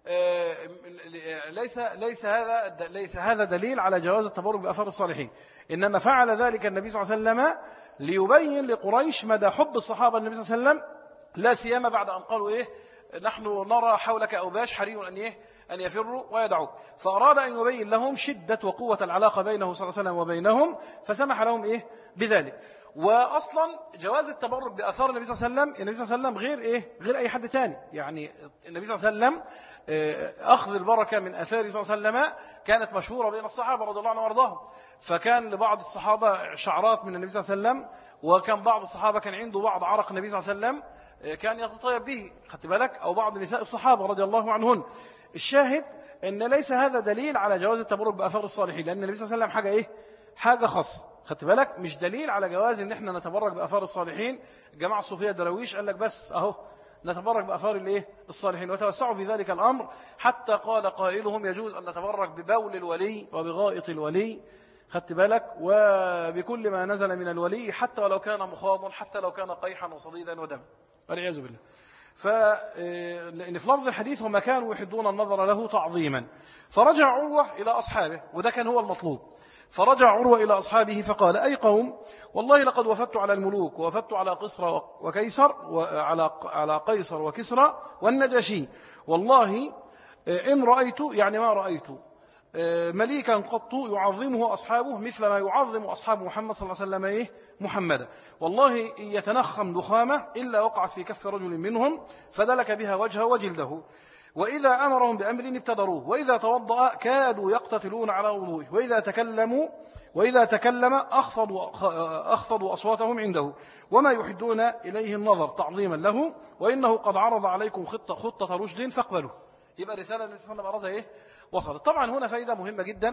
ليس ليس هذا ليس هذا دليل على جواز التبرك بآثار الصالحين، إنما فعل ذلك النبي صلى الله عليه وسلم ليبين لقريش مدى حب الصحابة النبي صلى الله عليه وسلم، لا سيما بعد أن قالوا إيه نحن نرى حولك أوباش حري أن إيه أن يفروا ويدعوك. فأراد أن يبين لهم شدة وقوة العلاقة بينه صلى الله عليه وسلم وبينهم، فسمح لهم إيه بذلك. وأصلا جواز التبرك بأثار النبي صلى الله عليه وسلم، النبي صلى الله عليه وسلم غير إيه غير أي حد تاني. يعني النبي صلى الله عليه وسلم أخذ البركة من أثاره صلى الله عليه وسلم كانت مشهورة بين الصحابة رضي الله عنهم وارضاهم. فكان لبعض الصحابة شعرات من النبي صلى الله عليه وسلم، وكان بعض الصحابة كان عنده بعض عرق النبي صلى الله عليه وسلم كان يتطيب به، خدت بالك، أو بعض نساء الصحابة رضي الله عنهن. الشاهد أن ليس هذا دليل على جواز التبرك بأثار الصالحين، لأن النبي صلى الله عليه وسلم حاجة إيه حاجة خاصة، خدت بالك، مش دليل على جواز ان احنا نتبرك بآثار الصالحين. الجماعة الصوفية الدراويش قال لك بس اهو نتبرك بأثار الايه الصالحين، وتوسعوا في ذلك الأمر حتى قال قائلهم يجوز أن نتبرك ببول الولي وبغائط الولي، خدت بالك، وبكل ما نزل من الولي حتى ولو كان مخاضا، حتى لو كان قيحا وصديدا ودما والعياذ بالله. فلأن في لفظ الحديث هم كانوا يحدون النظر له تعظيما. فرجع عروة إلى أصحابه، وده كان هو المطلوب. فرجع عروة إلى أصحابه فقال: أي قوم، والله لقد وفدت على الملوك، ووفدت على قيصر وكيسر، وعلى على قيصر وكسرى والنجاشي، والله إن رأيت، يعني ما رأيت مليكا قط يعظمه أصحابه مثل ما يعظم أصحاب محمد صلى الله عليه وسلم إيه محمدا، والله إن يتنخم دخامة إلا وقعت في كف رجل منهم فدلك بها وجهه وجلده، وإذا أمرهم بأمر ابتدروه، وإذا توضأ كادوا يقتتلون على وضوئه، وإذا تكلموا وإذا تكلم أخفضوا, أخفضوا أصواتهم عنده، وما يحدون إليه النظر تعظيما له، وإنه قد عرض عليكم خطة, خطة رشد فاقبلوا. يبقى رسالة النبي صلى الله عليه وسلم أرادها إيه وصلت. طبعا هنا فائدة مهمة جدا،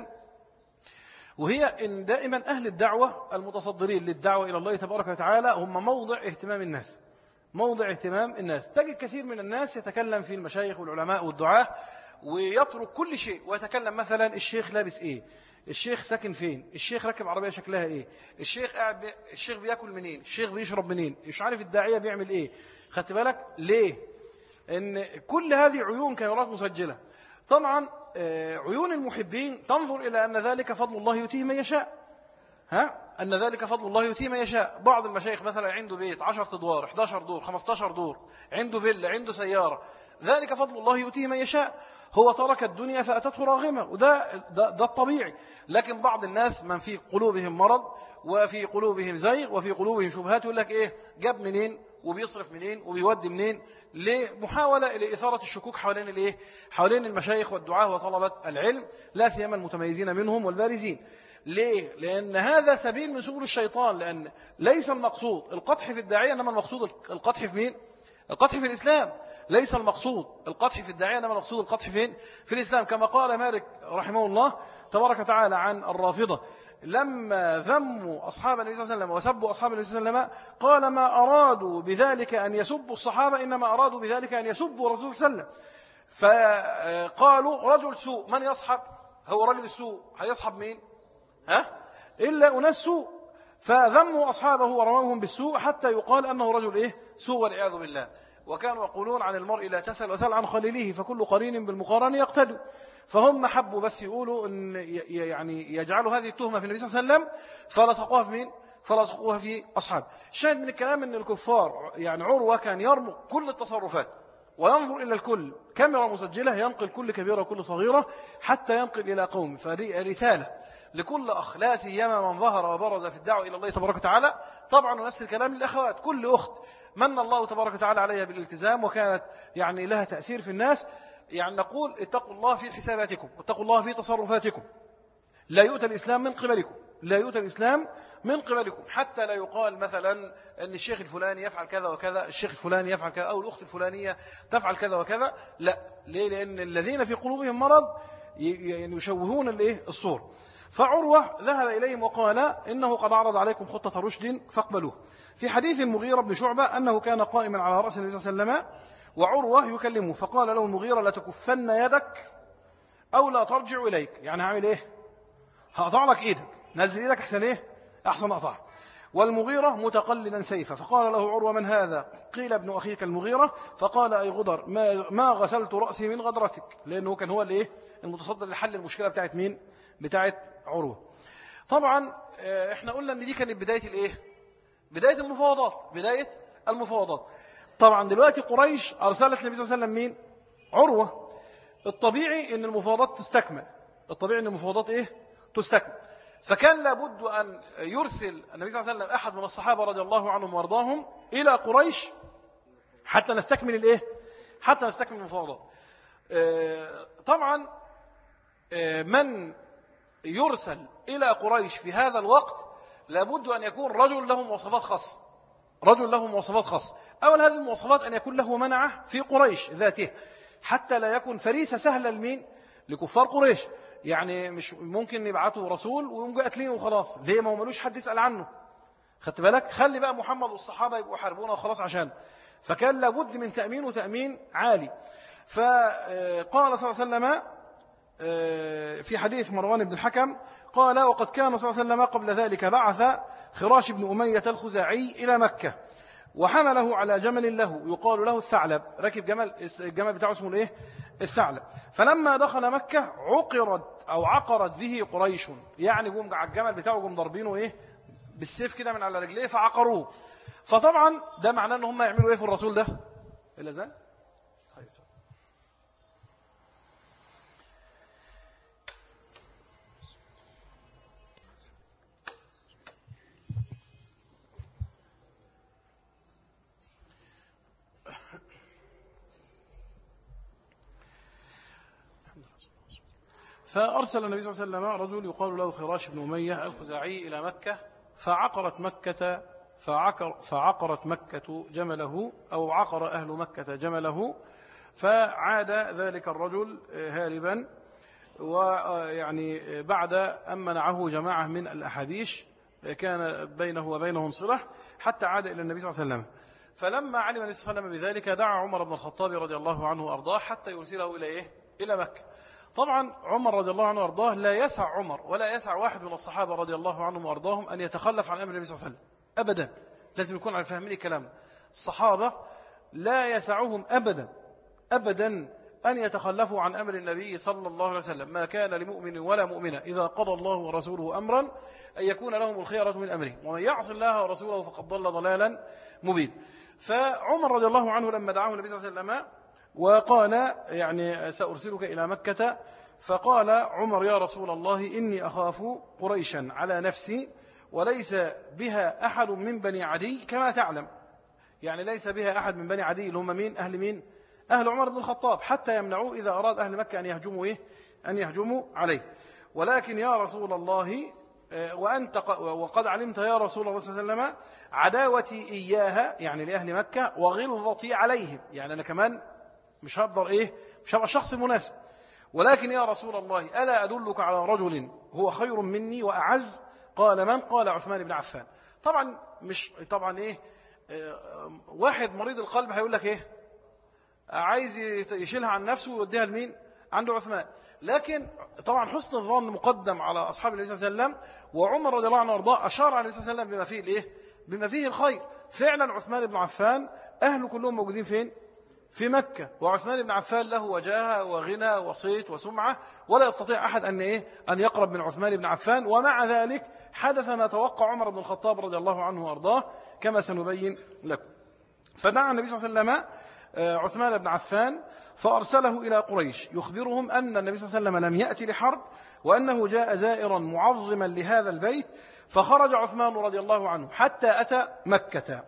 وهي إن دائما أهل الدعوة المتصدرين للدعوة إلى الله تبارك وتعالى هم موضع اهتمام الناس، موضع اهتمام الناس. تجد كثير من الناس يتكلم في المشايخ والعلماء والدعاة ويترك كل شيء، ويتكلم مثلا الشيخ لابس إيه، الشيخ ساكن فين، الشيخ راكب عربية شكلها إيه، الشيخ قاعد بي... الشيخ بياكل منين، الشيخ بيشرب منين، مش عارف الداعية بيعمل إيه. خدت بالك ليه؟ إن كل هذه عيون كاميرات مسجلة. طبعا عيون المحبين تنظر إلى أن ذلك فضل الله يؤتيه من يشاء، ها أن ذلك فضل الله يؤتيه من يشاء. بعض المشايخ مثلا عنده بيت عشرة أدوار، إحدى عشر دور، خمسة عشر دور، عنده فيلا، عنده سيارة، ذلك فضل الله يؤتيه من يشاء. هو ترك الدنيا فأتته راغمة، وده ده, ده الطبيعي. لكن بعض الناس من في قلوبهم مرض وفي قلوبهم زيغ وفي قلوبهم شبهات، يقول لك إيه جاب منين وبيصرف منين وبيودي منين، لمحاولة لإثارة الشكوك حوالين الإيه حوالين المشايخ والدعاة وطلبة العلم، لا سيما المتميزين منهم والبارزين. ليه؟ لأن هذا سبيل من سبل الشيطان، لأن ليس المقصود القدح في الداعية، إنما المقصود القدح في مين؟ القدح في الإسلام. ليس المقصود القدح في الداعية، إنما المقصود القدح فين؟ في الإسلام. كما قال مالك رحمه الله تبارك وتعالى عن الرافضة لما ذموا أصحاب النبي صلى الله عليه وسلم وسبوا أصحاب النبي صلى الله عليه وسلم، قال ما أرادوا بذلك أن يسبوا الصحابة، إنما أرادوا بذلك أن يسبوا رسول الله صلى الله عليه وسلم. فقالوا رجل سوء من يصحب؟ هو رجل السوء هيصحب مين؟ ها؟ إلا أناس سوء. فذموا أصحابه ورموهم بالسوء حتى يقال أنه رجل إيه؟ سوء والعياذ بالله. وكانوا يقولون عن المرء لا تسأل وسأل عن خليله فكل قرين بالمقارن يقتدوا. فهم حبوا بس يقولوا إن يعني يجعلوا هذه التهمة في النبي صلى الله عليه وسلم، فلصقوها في مين؟ فلصقوها في أصحاب. الشاهد من الكلام أن الكفار يعني عروة كان يرمق كل التصرفات وينظر إلى الكل، كاميرا مسجلة ينقل كل كبيرة وكل صغيرة حتى ينقل إلى قوم. فرسالة لكل أخ، لا سيما من ظهر وبرز في الدعوة إلى الله تبارك وتعالى. طبعا نفس الكلام للأخوات، كل أخت من الله تبارك وتعالى عليها بالالتزام وكانت يعني لها تأثير في الناس، يعني نقول اتقوا الله في حساباتكم واتقوا الله في تصرفاتكم. لا يؤتى الإسلام من قبلكم، لا يؤتى الإسلام من قبلكم، حتى لا يقال مثلا أن الشيخ الفلاني يفعل كذا وكذا، الشيخ الفلاني يفعل كذا، أو الأخت الفلانية تفعل كذا وكذا. لا، ليه؟ لأن الذين في قلوبهم مرض يعني يشوهون الايه الصور. فعروة ذهب إليهم وقال إنه قد عرض عليكم خطة رشد فاقبلوه. في حديث المغيرة بن شعبة أنه كان قائما على رأس النبي صلى الله عليه وسلم وعروة يكلمه، فقال له المغيرة لا تكفن يدك أو لا ترجع إليك. يعني هعمل إيه؟ هقطع لك إيدك، نزل إيدك أحسن إيه؟ أحسن أقطع. والمغيرة متقللا سيفا، فقال له عروة من هذا؟ قيل ابن أخيك المغيرة، فقال أي غدر ما, ما غسلت رأسي من غدرتك، لأنه كان هو الإيه المتصدر لحل المشكلة بتاعت مين؟ بتاعت عروة. طبعا احنا قلنا ان دي كانت بداية الايه بداية المفاوضات بداية المفاوضات طبعا دلوقتي قريش ارسلت النبي صلى الله عليه وسلم مين؟ عروة. الطبيعي ان المفاوضات تستكمل، الطبيعي ان المفاوضات ايه تستكمل. فكان لابد ان يرسل النبي صلى الله عليه وسلم احد من الصحابة رضي الله عنهم وارضاهم الى قريش حتى نستكمل الايه حتى نستكمل المفاوضات. طبعا من يرسل إلى قريش في هذا الوقت لابد أن يكون رجل له مواصفات خاصة، رجل له مواصفات خاصة. أول هذه المواصفات أن يكون له منعة في قريش ذاته، حتى لا يكون فريسة سهلة لمين؟ لكفار قريش. يعني مش ممكن يبعثوا رسول ويقوم قاتلين وخلاص، ليه؟ ما هو ملوش حد يسأل عنه. خدت بالك؟ خلي بقى محمد والصحابة يبقوا حاربونا وخلاص عشان. فكان لابد من تأمين تأمين عالي. فقال صلى الله عليه وسلم في حديث مروان بن الحكم قال وقد كان صلى الله عليه وسلم قبل ذلك بعث خراش بن أمية الخزاعي إلى مكة وحمله على جمل له يقال له الثعلب، ركب جمل، الجمل بتاعه اسمه الايه؟ الثعلب. فلما دخل مكة عقرت أو عقرت به قريش، يعني جم على الجمل بتاعه جم ضربينه ايه بالسيف كده من على رجليه فعقروه. فطبعا ده معناه ان هم يعملوا ايه في الرسول ده؟ إلا زال فأرسل النبي صلى الله عليه وسلم رجل يقال له خراش بن أمية الخزاعي إلى مكة فعقرت مكة فعقر فعقرت مكة جمله أو عقر أهل مكة جمله، فعاد ذلك الرجل هاربا، ويعني بعد أن منعه جماعة من الأحاديش كان بينه وبينهم صلح حتى عاد إلى النبي صلى الله عليه وسلم. فلما علم النبي صلى الله عليه وسلم بذلك دعا عمر بن الخطاب رضي الله عنه وأرضاه حتى يرسله إلى إيه؟ إلى مكة. طبعا عمر رضي الله عنه وأرضاه لا يسع عمر ولا يسع واحد من الصحابة رضي الله عنهم وأرضاهم أن يتخلف عن أمر النبي صلى الله عليه وسلم أبدا. لازم يكون على فهمين الكلام. الصحابة لا يسعهم أبدا أبدا أن يتخلفوا عن أمر النبي صلى الله عليه وسلم. ما كان لمؤمن ولا مؤمنة إذا قضى الله ورسوله أمرا أن يكون لهم الخيرة من أمرهم، ومن يعص الله ورسوله فقد ضل ضلالا مبين. فعمر رضي الله عنه لما دعاه النبي صلى الله عليه وسلم وقال يعني سأرسلك إلى مكة، فقال عمر يا رسول الله إني أخاف قريشا على نفسي وليس بها أحد من بني عدي كما تعلم، يعني ليس بها أحد من بني عدي اللي هم مين؟ أهل مين؟ أهل عمر بن الخطاب، حتى يمنعوه إذا أراد أهل مكة أن يهجموا إيه؟ أن يهجموا عليه. ولكن يا رسول الله وأنت وقد علمت يا رسول الله صلى الله عليه وسلم عداوتي إياها يعني لأهل مكة وغلظتي عليهم، يعني أنا كمان مش هقدر إيه؟ مش هبقى الشخص المناسب. ولكن يا رسول الله ألا أدلك على رجل هو خير مني وأعز؟ قال من؟ قال عثمان بن عفان. طبعا مش طبعا إيه واحد مريض القلب هيقول لك إيه؟ عايز يشيلها عن نفسه ويوديها لمين؟ عنده عثمان. لكن طبعا حسن الظن مقدم على أصحاب النبي صلى الله عليه وسلم، وعمر رضي الله عنه وارضاه أشار على النبي صلى الله عليه وسلم بما فيه الإيه؟ بما فيه الخير. فعلا عثمان بن عفان أهله كلهم موجودين فين؟ في مكة، وعثمان بن عفان له وجاهة وغنى وصيت وسمعة ولا يستطيع أحد أن إيه؟ أن يقرب من عثمان بن عفان. ومع ذلك حدث ما توقع عمر بن الخطاب رضي الله عنه وارضاه كما سنبين لكم. فدعا النبي صلى الله عليه وسلم عثمان بن عفان فأرسله إلى قريش يخبرهم أن النبي صلى الله عليه وسلم لم يأتي لحرب وأنه جاء زائرا معظما لهذا البيت. فخرج عثمان رضي الله عنه حتى أتى مكة،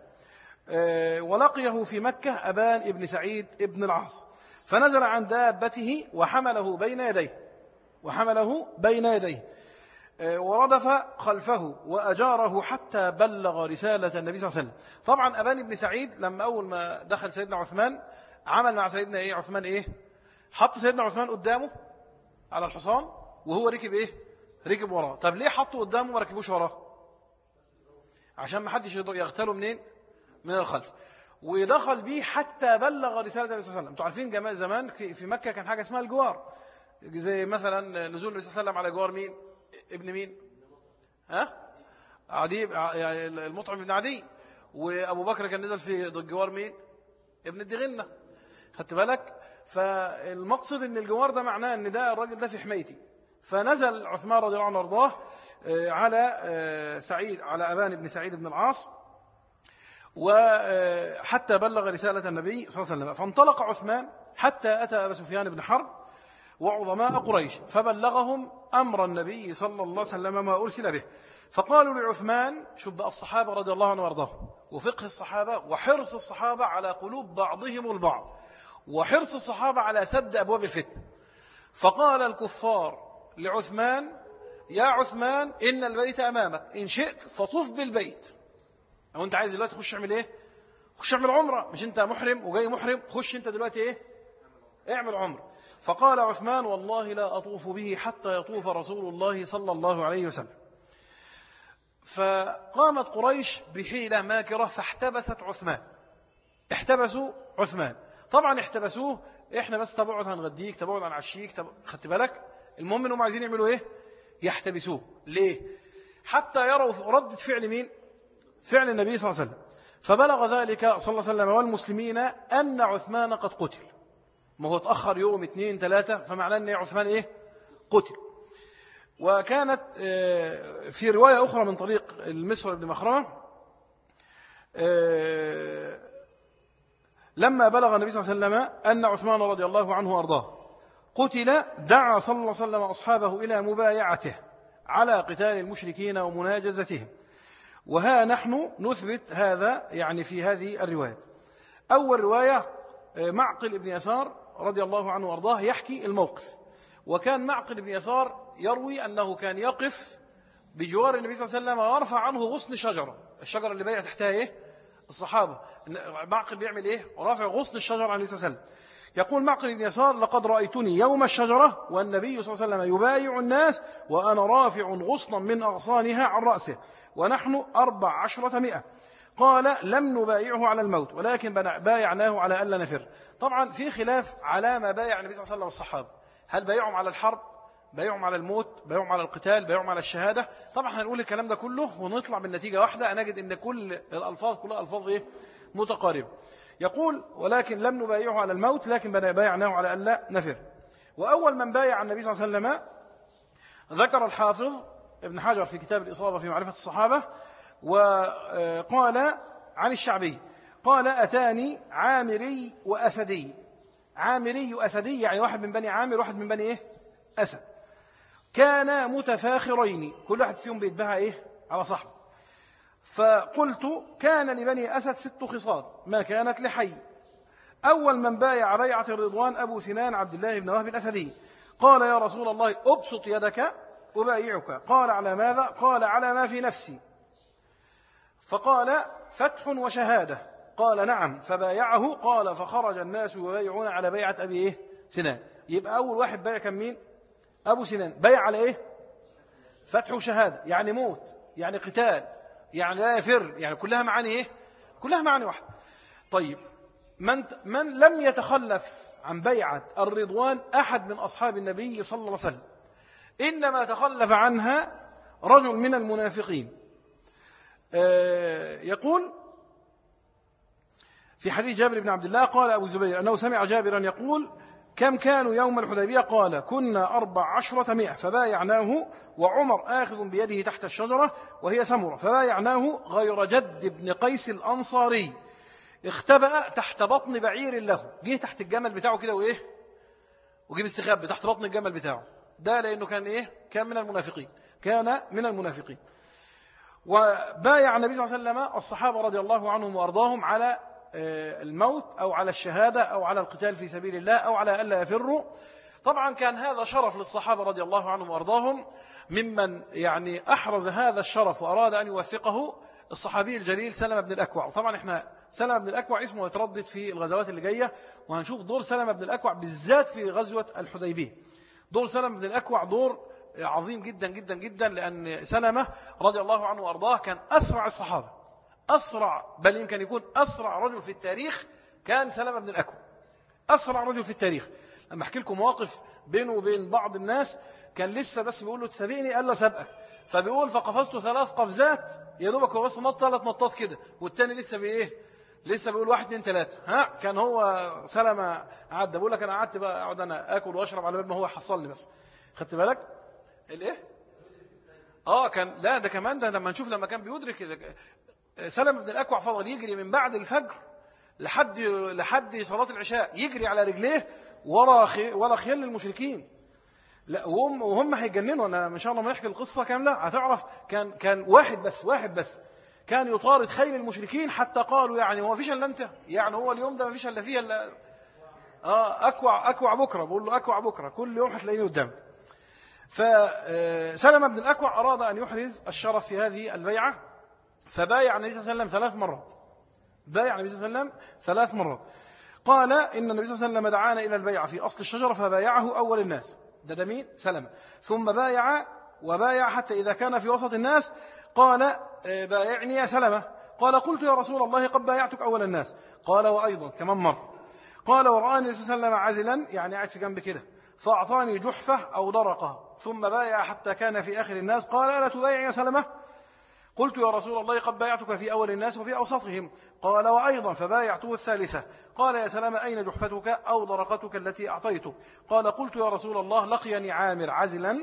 ولقيه في مكة أبان ابن سعيد ابن العاص، فنزل عن دابته وحمله بين يديه وحمله بين يديه وردف خلفه وأجاره حتى بلغ رسالة النبي صلى الله عليه وسلم. طبعا أبان ابن سعيد لما أول ما دخل سيدنا عثمان عمل مع سيدنا إيه؟ عثمان إيه؟ حط سيدنا عثمان قدامه على الحصان وهو ركب إيه؟ ركب وراه. طب ليه حطه قدامه ما ركبوش وراه؟ عشان ما حدش يغتاله منين؟ من الخلف. ودخل بيه حتى بلغ رسالة النبي صلى الله عليه وسلم. انتوا عارفين جماعة زمان في مكة كان حاجة اسمها الجوار، زي مثلا نزول النبي صلى الله عليه وسلم على جوار مين؟ ابن مين؟ ها؟ عدي المطعم بن عدي. وأبو بكر كان نزل في جوار مين؟ ابن الدغنة. خدت بالك؟ فالمقصد ان الجوار ده معناه ان ده الراجل ده في حمايتي. فنزل عثمان رضي الله عنه وارضاه على سعيد على أبان بن سعيد بن العاص وحتى بلغ رسالة النبي صلى الله عليه وسلم. فانطلق عثمان حتى أتى أبا سفيان بن حرب وعظماء قريش فبلغهم أمر النبي صلى الله عليه وسلم ما أرسل به. فقالوا لعثمان، شوف بقى الصحابة رضي الله عنه وارضاهم وفقه الصحابة وحرص الصحابة على قلوب بعضهم البعض وحرص الصحابة على سد أبواب الفتنة. فقال الكفار لعثمان يا عثمان إن البيت أمامك إن شئت فطف بالبيت. أو أنت عايز دلوقتي تخش اعمل إيه؟ خش اعمل عمرة، مش أنت محرم وجاي محرم، خش أنت دلوقتي إيه؟ اعمل عمرة. فقال عثمان والله لا أطوف به حتى يطوف رسول الله صلى الله عليه وسلم. فقامت قريش بحيلة ماكرة فاحتبست عثمان احتبسوا عثمان. طبعا احتبسوه، احنا بس تبعد هنغديك، تبعد هنعشيك، تبع... خدت بالك؟ المهم انهم عايزين يعملوا ايه؟ يحتبسوه. ليه؟ حتى يروا ردة فعل مين؟ فعل النبي صلى الله عليه وسلم. فبلغ ذلك صلى الله عليه وسلم والمسلمين أن عثمان قد قتل. ما هو اتأخر يوم اثنين ثلاثة، فمعناه أن عثمان إيه؟ قتل. وكانت في رواية أخرى من طريق المسور بن مخرمة لما بلغ النبي صلى الله عليه وسلم أن عثمان رضي الله عنه وأرضاه قتل، دعا صلى الله عليه وسلم أصحابه إلى مبايعته على قتال المشركين ومناجزتهم. وها نحن نثبت هذا يعني في هذه الرواية. أول رواية معقل بن يسار رضي الله عنه وأرضاه يحكي الموقف. وكان معقل بن يسار يروي أنه كان يقف بجوار النبي صلى الله عليه وسلم ويرفع عنه غصن شجرة، الشجرة اللي بايع تحتها إيه؟ الصحابة. معقل بيعمل إيه؟ ورافع غصن الشجرة عن النبي صلى الله عليه وسلم. يقول معقل بن يسار: لقد رأيتني يوم الشجرة والنبي صلى الله عليه وسلم يبايع الناس وأنا رافع غصنا من أغصانها عن رأسه ونحن أربع عشرة مئة. قال: لم نبايعه على الموت ولكن بايعناه على ألا نفر. طبعا في خلاف على ما بايع النبي صلى الله عليه وسلم والصحابة، هل بايعهم على الحرب، بايعهم على الموت، بايعهم على القتال، بايعهم على الشهادة؟ طبعا هنقول الكلام ده كله ونطلع بالنتيجة واحدة، نجد ان كل الألفاظ كلها ألفاظ إيه؟ متقاربة. يقول: ولكن لم نبايعه على الموت لكن بايعناه على ألا نفر. وأول من بايع النبي صلى الله عليه وسلم ذكر الحافظ ابن حجر في كتاب الإصابة في معرفة الصحابة، وقال عن الشعبي قال: أتاني عامري وأسدي. عامري وأسدي يعني واحد من بني عامر واحد من بني إيه؟ أسد. كانا متفاخرين، كل واحد فيهم بيتباهى إيه؟ على صاحبه. فقلت: كان لبني أسد ست خصال ما كانت لحي. أول من بايع بيعة الرضوان أبو سنان عبد الله بن وهب الأسدي. قال: يا رسول الله أبسط يدك أبايعك. قال: على ماذا؟ قال: على ما في نفسي. فقال: فتح وشهادة. قال: نعم. فبايعه. قال: فخرج الناس يبايعون على بيعة أبي إيه؟ سنان. يبقى أول واحد بايع كان مين؟ أبو سنان. بايع على إيه؟ فتح وشهادة، يعني موت، يعني قتال، يعني لا يفر، يعني كلها معاني إيه؟ كلها معاني واحدة. طيب، من, من لم يتخلف عن بيعة الرضوان أحد من أصحاب النبي صلى الله عليه وسلم، إنما تخلف عنها رجل من المنافقين. يقول في حديث جابر بن عبد الله قال أبو زبير أنه سمع جابرا يقول: كم كانوا يوم الحديبية؟ قال: كنا أربع عشرة مئة. فبايعناه وعمر آخذ بيده تحت الشجرة وهي سمرة، فبايعناه غير جد بن قيس الأنصاري اختبأ تحت بطن بعير له، جه تحت الجمل بتاعه كده وإيه؟ وجيب استخبى تحت بطن الجمل بتاعه ده، لأنه كان إيه؟ كان من المنافقين، كان من المنافقين. وبايع النبي صلى الله عليه وسلم الصحابة رضي الله عنهم وأرضاهم على الموت أو على الشهادة أو على القتال في سبيل الله أو على ألا يفروا. طبعا كان هذا شرف للصحابة رضي الله عنهم وأرضاهم. ممن يعني أحرز هذا الشرف وأراد أن يوثقه الصحابي الجليل سلمة بن الأكوع. وطبعا إحنا سلمة بن الأكوع اسمه يتردد في الغزوات اللي جاية، وهنشوف دور سلمة بن الأكوع بالذات في غزوة الحديبية. دور سلمة بن الأكوع دور عظيم جدا جدا جدا، لأن سلمة رضي الله عنه وأرضاه كان أسرع الصحابة، أسرع، بل يمكن يكون أسرع رجل في التاريخ كان سلمة بن الأكوع، أسرع رجل في التاريخ. لما أحكي لكم مواقف بينه وبين بعض الناس، كان لسه بس بيقول له تسابقني، قال له سابقك، فبيقول فقفزت ثلاث قفزات، يا دوبك هو بس نط ثلاث نطات كده، والتاني لسه بإيه؟ لسه بيقول واحد اثنين ثلاثة. ها كان هو سلمة عدى، بقول لك أنا قعدت بقى أقعد أنا آكل وأشرب على بال ما هو حصلني بس. خدت بالك؟ الإيه؟ آه كان، لا ده كمان، ده لما نشوف لما كان بيدرك سلمة بن الأكوع فضل يجري من بعد الفجر لحد لحد صلاة العشاء، يجري على رجليه ورا خي ورا خيال المشركين. لا وهم وهم هيجننوا. انا ان شاء الله ما نحكي القصه كامله هتعرف. كان كان واحد بس واحد بس كان يطارد خيل المشركين حتى قالوا يعني هو فيش الا انت، يعني هو اليوم ده ما فيش الا فيه الا اه اكوع اكوع بكره. بقول له اكوع بكره، كل يوم هتلاقيني قدامك. فسلمة بن الأكوع أراد أن يحرز الشرف في هذه البيعة، فبايع النبي صلى الله عليه وسلم ثلاث مرات. بايع النبي صلى الله عليه وسلم ثلاث مرات. قال إن النبي صلى الله عليه وسلم دعانا إلى البيعة في أصل الشجرة فبايعه أول الناس، ده ده مين؟ سلمة. ثم بايع وبايع حتى إذا كان في وسط الناس قال بايعني يا سلمة. قال قلت يا رسول الله قد بايعتك أول الناس. قال وأيضا كمان مرة. قال ورآني النبي صلى الله عليه وسلم عازلا، يعني قاعد في جنب كده، فأعطاني جحفة أو درقة ثم بايع حتى كان في آخر الناس. قال ألا تبايع يا سلمة؟ قلت يا رسول الله قد بايعتك في أول الناس وفي أوسطهم. قال وأيضا فبايعته الثالثة. قال يا سلمة أين جحفتك أو درقتك التي أعطيتك؟ قال قلت يا رسول الله لقيني عامر عازلا،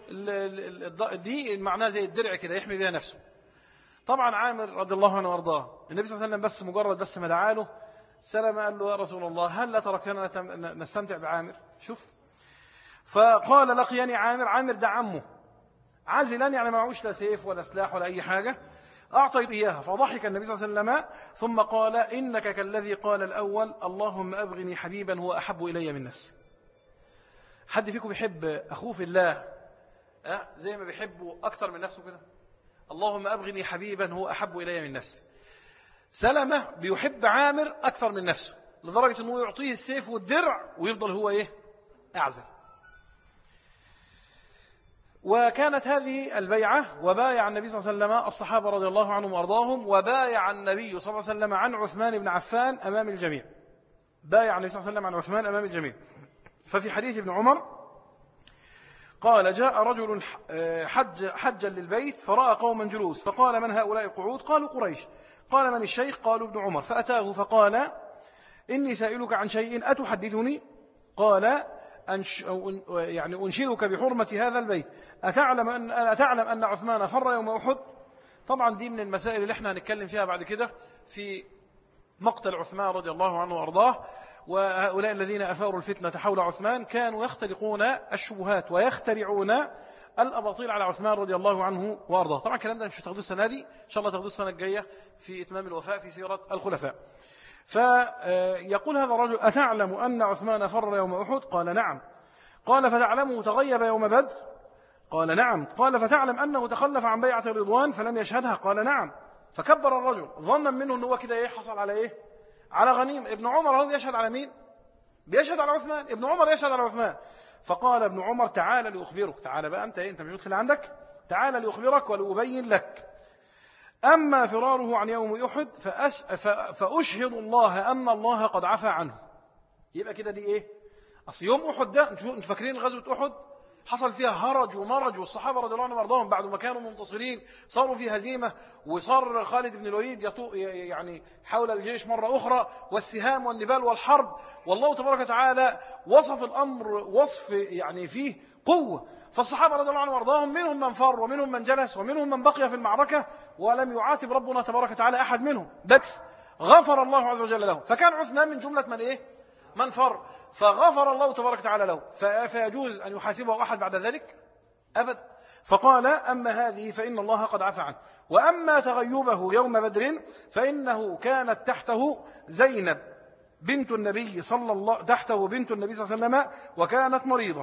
دي معناه زي الدرع كده يحمي بها نفسه. طبعا عامر رضي الله عنه وارضاه، النبي صلى الله عليه وسلم بس مجرد بس ما دعاله سلمة قال له يا رسول الله هل لا تركتنا نستمتع بعامر؟ شوف، فقال لقيني عامر، عامر ده عمه، عازلا يعني ما معوش لا سيف ولا سلاح ولا أي حاجة، أعطيت إياها. فضحك النبي صلى الله عليه وسلم ثم قال إنك كالذي قال الأول اللهم أبغني حبيبا هو أحب إلي من نفسي. حد فيكم بيحب أخوه في الله أه؟ زي ما بيحبه أكتر من نفسه كده؟ اللهم أبغني حبيبا هو أحب إلي من نفسي. سلمة بيحب عامر أكثر من نفسه لدرجة أنه يعطيه السيف والدرع ويفضل هو إيه؟ أعزل. وكانت هذه البيعة وبايع النبي صلى الله عليه وسلم الصحابة رضي الله عنهم وأرضاهم، وبايع النبي صلى الله عليه وسلم عن عثمان بن عفان أمام الجميع. بايع النبي صلى الله عليه وسلم عن عثمان أمام الجميع. ففي حديث ابن عمر قال جاء رجل حج حجا للبيت فرأى قوما جلوس فقال من هؤلاء القعود؟ قالوا قريش. قال من الشيخ؟ قالوا ابن عمر. فأتاه فقال إني سائلك عن شيء أتحدثني؟ قال أنش يعني أنشدك بحرمة هذا البيت، أتعلم أن, أتعلم أن عثمان فر يوم أحد؟ طبعا دي من المسائل اللي احنا هنتكلم فيها بعد كده في مقتل عثمان رضي الله عنه وأرضاه. وهؤلاء الذين أثاروا الفتنة حول عثمان كانوا يختلقون الشبهات ويخترعون الأباطيل على عثمان رضي الله عنه وأرضاه. طبعا الكلام ده مش هتاخدوه السنة دي، إن شاء الله تاخدوه السنة الجاية في إتمام الوفاء في سيرة الخلفاء. فيقول هذا الرجل أتعلم أن عثمان فر يوم أحد؟ قال نعم. قال فتعلمه تغيب يوم بدر؟ قال نعم. قال فتعلم أنه تخلف عن بيعة الرضوان فلم يشهدها؟ قال نعم. فكبر الرجل ظنا منه أنه كده إيه حصل على إيه؟ على غنيم. ابن عمر هو يشهد على مين؟ بيشهد على عثمان. ابن عمر يشهد على عثمان. فقال ابن عمر تعال لأخبرك، تعال بقى أنت إيه؟ أنت مش مدخل عندك؟ تعال لأخبرك ولأبين لك. أما فراره عن يوم أحد فأش... فأشهد الله أن الله قد عفى عنه. يبقى كده دي إيه؟ أصل يوم أحد ده أنتوا فاكرين غزوة أحد حصل فيها هرج ومرج، والصحابة رضي الله عنهم وارضاهم بعد ما كانوا منتصرين صاروا في هزيمة، وصار خالد بن الوليد يطو يعني حول الجيش مرة أخرى، والسهام والنبال والحرب، والله تبارك وتعالى وصف الأمر وصف يعني فيه قوة. فالصحابة رضي الله عنهم وارضاهم منهم من فر ومنهم من جلس ومنهم من بقي في المعركة، ولم يعاتب ربنا تبارك وتعالى أحد منهم، بس غفر الله عز وجل له. فكان عثمان من جملة من إيه؟ من فر، فغفر الله تبارك وتعالى له. فيجوز أن يحاسبه أحد بعد ذلك؟ أبدا. فقال أما هذه فإن الله قد عفى عنه. وأما تغيبه يوم بدر فإنه كانت تحته زينب بنت النبي صلى الله تحته بنت النبي صلى الله عليه وسلم وكانت مريضة.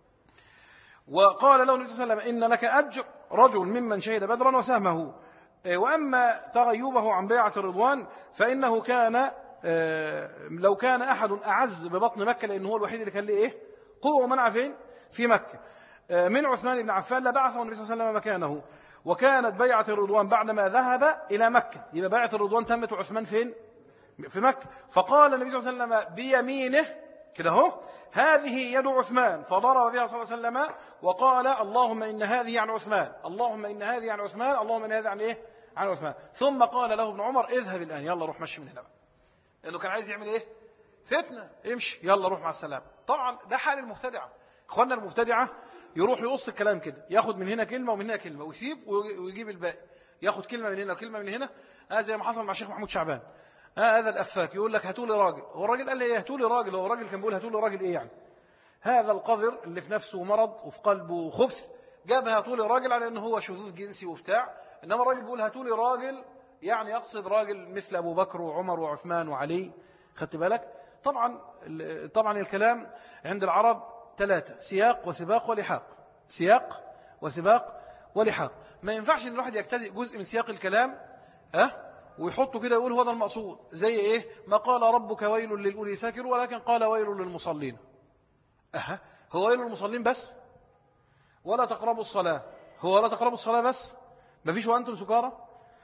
وقال له النبي صلى الله عليه وسلم إن لك أجر رجل ممن شهد بدرا وسهمه. وأما تغيبه عن بيعة الرضوان فإنه كان لو كان أحد أعز ببطن مكة، لأنه هو الوحيد اللي كان له إيه؟ قوة ومنع فين؟ في مكة من عثمان بن عفان لبعثه النبي صلى الله عليه وسلم مكانه. وكانت بيعة الرضوان بعدما ذهب إلى مكة، يبقى بيعة الرضوان تمت وعثمان فين؟ في مكة. فقال النبي صلى الله عليه وسلم بيمينه كده هو هذه يد عثمان، فضرب بها صلى الله عليه وسلم وقال اللهم إن هذه عن عثمان، اللهم إن هذه عن عثمان، اللهم إن هذه عن إيه؟ عن عثمان. ثم قال له ابن عمر اذهب الآن، يلا روح مشي من هنا بقى، لأنه كان عايز يعمل إيه؟ فتنة، امشي يلا روح مع السلامة. طبعا ده حال المبتدعة. إخواننا المبتدعة يروح يقص الكلام كده، ياخد من هنا كلمة ومن هنا كلمة ويسيب ويجيب الباقي، ياخد كلمة من هنا وكلمة من هنا. آه زي ما حصل مع الشيخ محمود شعبان. آه هذا الأفاك يقول لك هاتوا لي راجل، هو الراجل قال لي ايه؟ هاتوا لي راجل، هو الراجل كان بيقول هاتوا لي راجل ايه يعني؟ هذا القذر اللي في نفسه مرض وفي قلبه خبث جاب هاتوا لي راجل على انه هو شذوذ جنسي وبتاع، انما الراجل بيقول هاتوا لي راجل يعني يقصد راجل مثل ابو بكر وعمر وعثمان وعلي. خدت بالك؟ طبعا طبعا الكلام عند العرب ثلاثة: سياق وسباق ولحاق. سياق وسباق ولحاق. ما ينفعش ان الواحد يجتزئ جزء من سياق الكلام أه؟ ويحطه كده يقول هو ده المقصود، زي ايه؟ ما قال ربك ويل للأولي ساكر ولكن قال ويل للمصلين. أه هو ويل للمصلين بس؟ ولا تقربوا الصلاة، هو ولا تقربوا الصلاة بس؟ ما فيش وأنتم سكارى؟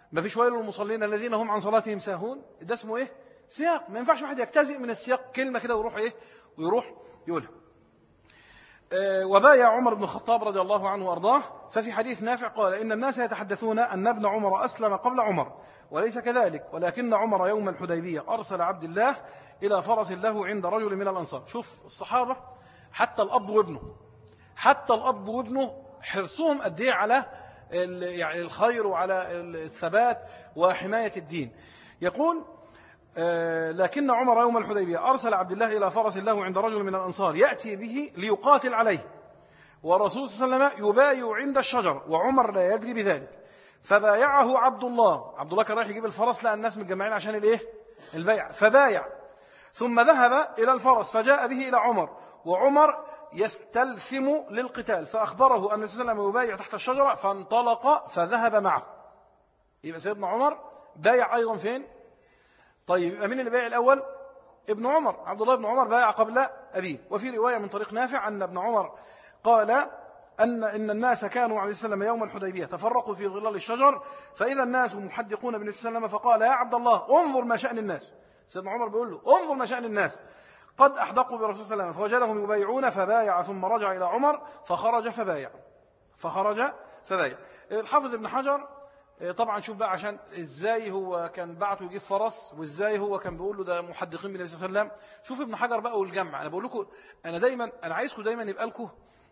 ما فيش ويل للمصلين الذين هم عن صلاتهم ساهون، ده اسمه ايه؟ سياق. ما ينفعش واحد يجتزئ من السياق كلمة كده ويروح ايه ويروح يقولها. أه وبايع عمر بن الخطاب رضي الله عنه وارضاه. ففي حديث نافع قال إن الناس يتحدثون أن ابن عمر أسلم قبل عمر، وليس كذلك، ولكن عمر يوم الحديبية أرسل عبد الله إلى فرس له عند رجل من الأنصار. شوف الصحابة، حتى الأب وابنه حتى الأب وابنه حرصهم قد ايه على يعني الخير وعلى الثبات وحماية الدين. يقول آه لكن عمر يوم الحديبية أرسل عبد الله إلى فرس له عند رجل من الأنصار يأتي به ليقاتل عليه، والرسول صلى الله عليه وسلم يبايع عند الشجر وعمر لا يدري بذلك، فبايعه عبد الله. عبد الله كان رايح يجيب الفرس، لأن الناس متجمعين عشان الايه البيع، فبايع ثم ذهب إلى الفرس فجاء به إلى عمر، وعمر يستلثم للقتال، فأخبره أن النبي صلى الله عليه وسلم يبايع تحت الشجرة، فانطلق فذهب معه. يبقى سيدنا عمر بايع أيضا فين؟ طيب يبقى مين اللي بايع الأول؟ ابن عمر، عبد الله بن عمر بايع قبل أبيه. وفي رواية من طريق نافع أن ابن عمر قال أن إن الناس كانوا عليه السلام يوم الحديبية تفرقوا في ظلال الشجر، فإذا الناس محدقون بن السلام، فقال يا عبد الله انظر ما شأن الناس. سيدنا عمر بيقول له انظر ما شأن الناس، قد أحدقوا برسول صلى الله عليه وسلم، فوجدهم يبايعون فبايع، ثم رجع إلى عمر فخرج فبايع فخرج فبايع. الحافظ ابن حجر طبعا شوف بقى عشان ازاي هو كان بعته يجيب فرس، وازاي هو كان بيقول له ده محدقين بالنبي صلى الله عليه وسلم. شوف ابن حجر بقى والجمع. انا بقول لكم انا دايما انا عايزكم دايما يبقى لكم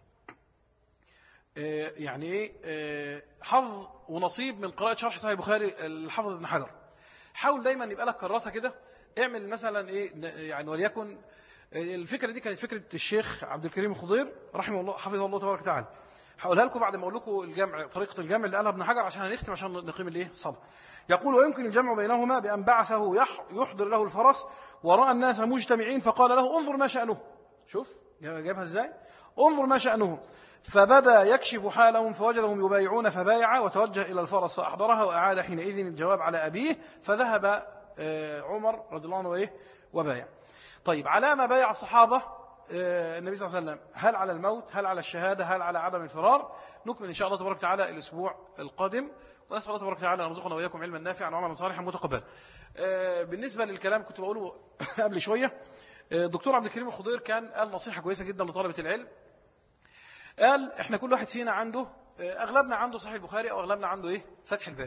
يعني ايه حظ ونصيب من قراءة شرح صحيح البخاري الحافظ ابن حجر. حاول دايما يبقى لك كراسة كده، اعمل مثلا ايه يعني، وليكن الفكرة دي كانت فكرة الشيخ عبد الكريم الخضير رحمه الله حفظه الله تبارك وتعالى. هقولها لكم بعد ما اقول لكم الجمع، طريقة الجمع اللي قالها ابن حجر عشان هنختم عشان نقيم الايه الصلاة. يقول ويمكن الجمع بينهما بأن بعثه يحضر له الفرس، ورأى الناس مجتمعين فقال له انظر ما شأنه. شوف جابها ازاي، انظر ما شأنه، فبدأ يكشف حالهم فوجدهم يبايعون فبايع، وتوجه إلى الفرس فأحضرها، وأعاد حينئذ الجواب على أبيه، فذهب عمر رضي الله عنه إيه وبايع. طيب على ما بايع الصحابة النبي صلى الله عليه وسلم؟ هل على الموت؟ هل على الشهادة؟ هل على عدم الفرار؟ نكمل إن شاء الله تبارك وتعالى الأسبوع القادم، ونسأل الله تبارك وتعالى أن يرزقنا وإياكم علما نافعا وعملا صالحا متقبلا. بالنسبة للكلام كنت بقوله قبل شوية، الدكتور عبد الكريم الخضير كان قال نصيحة كويسة جدا لطلبة العلم. قال احنا كل واحد فينا عنده، أغلبنا عنده صحيح البخاري أو أغلبنا عنده إيه فتح الباري،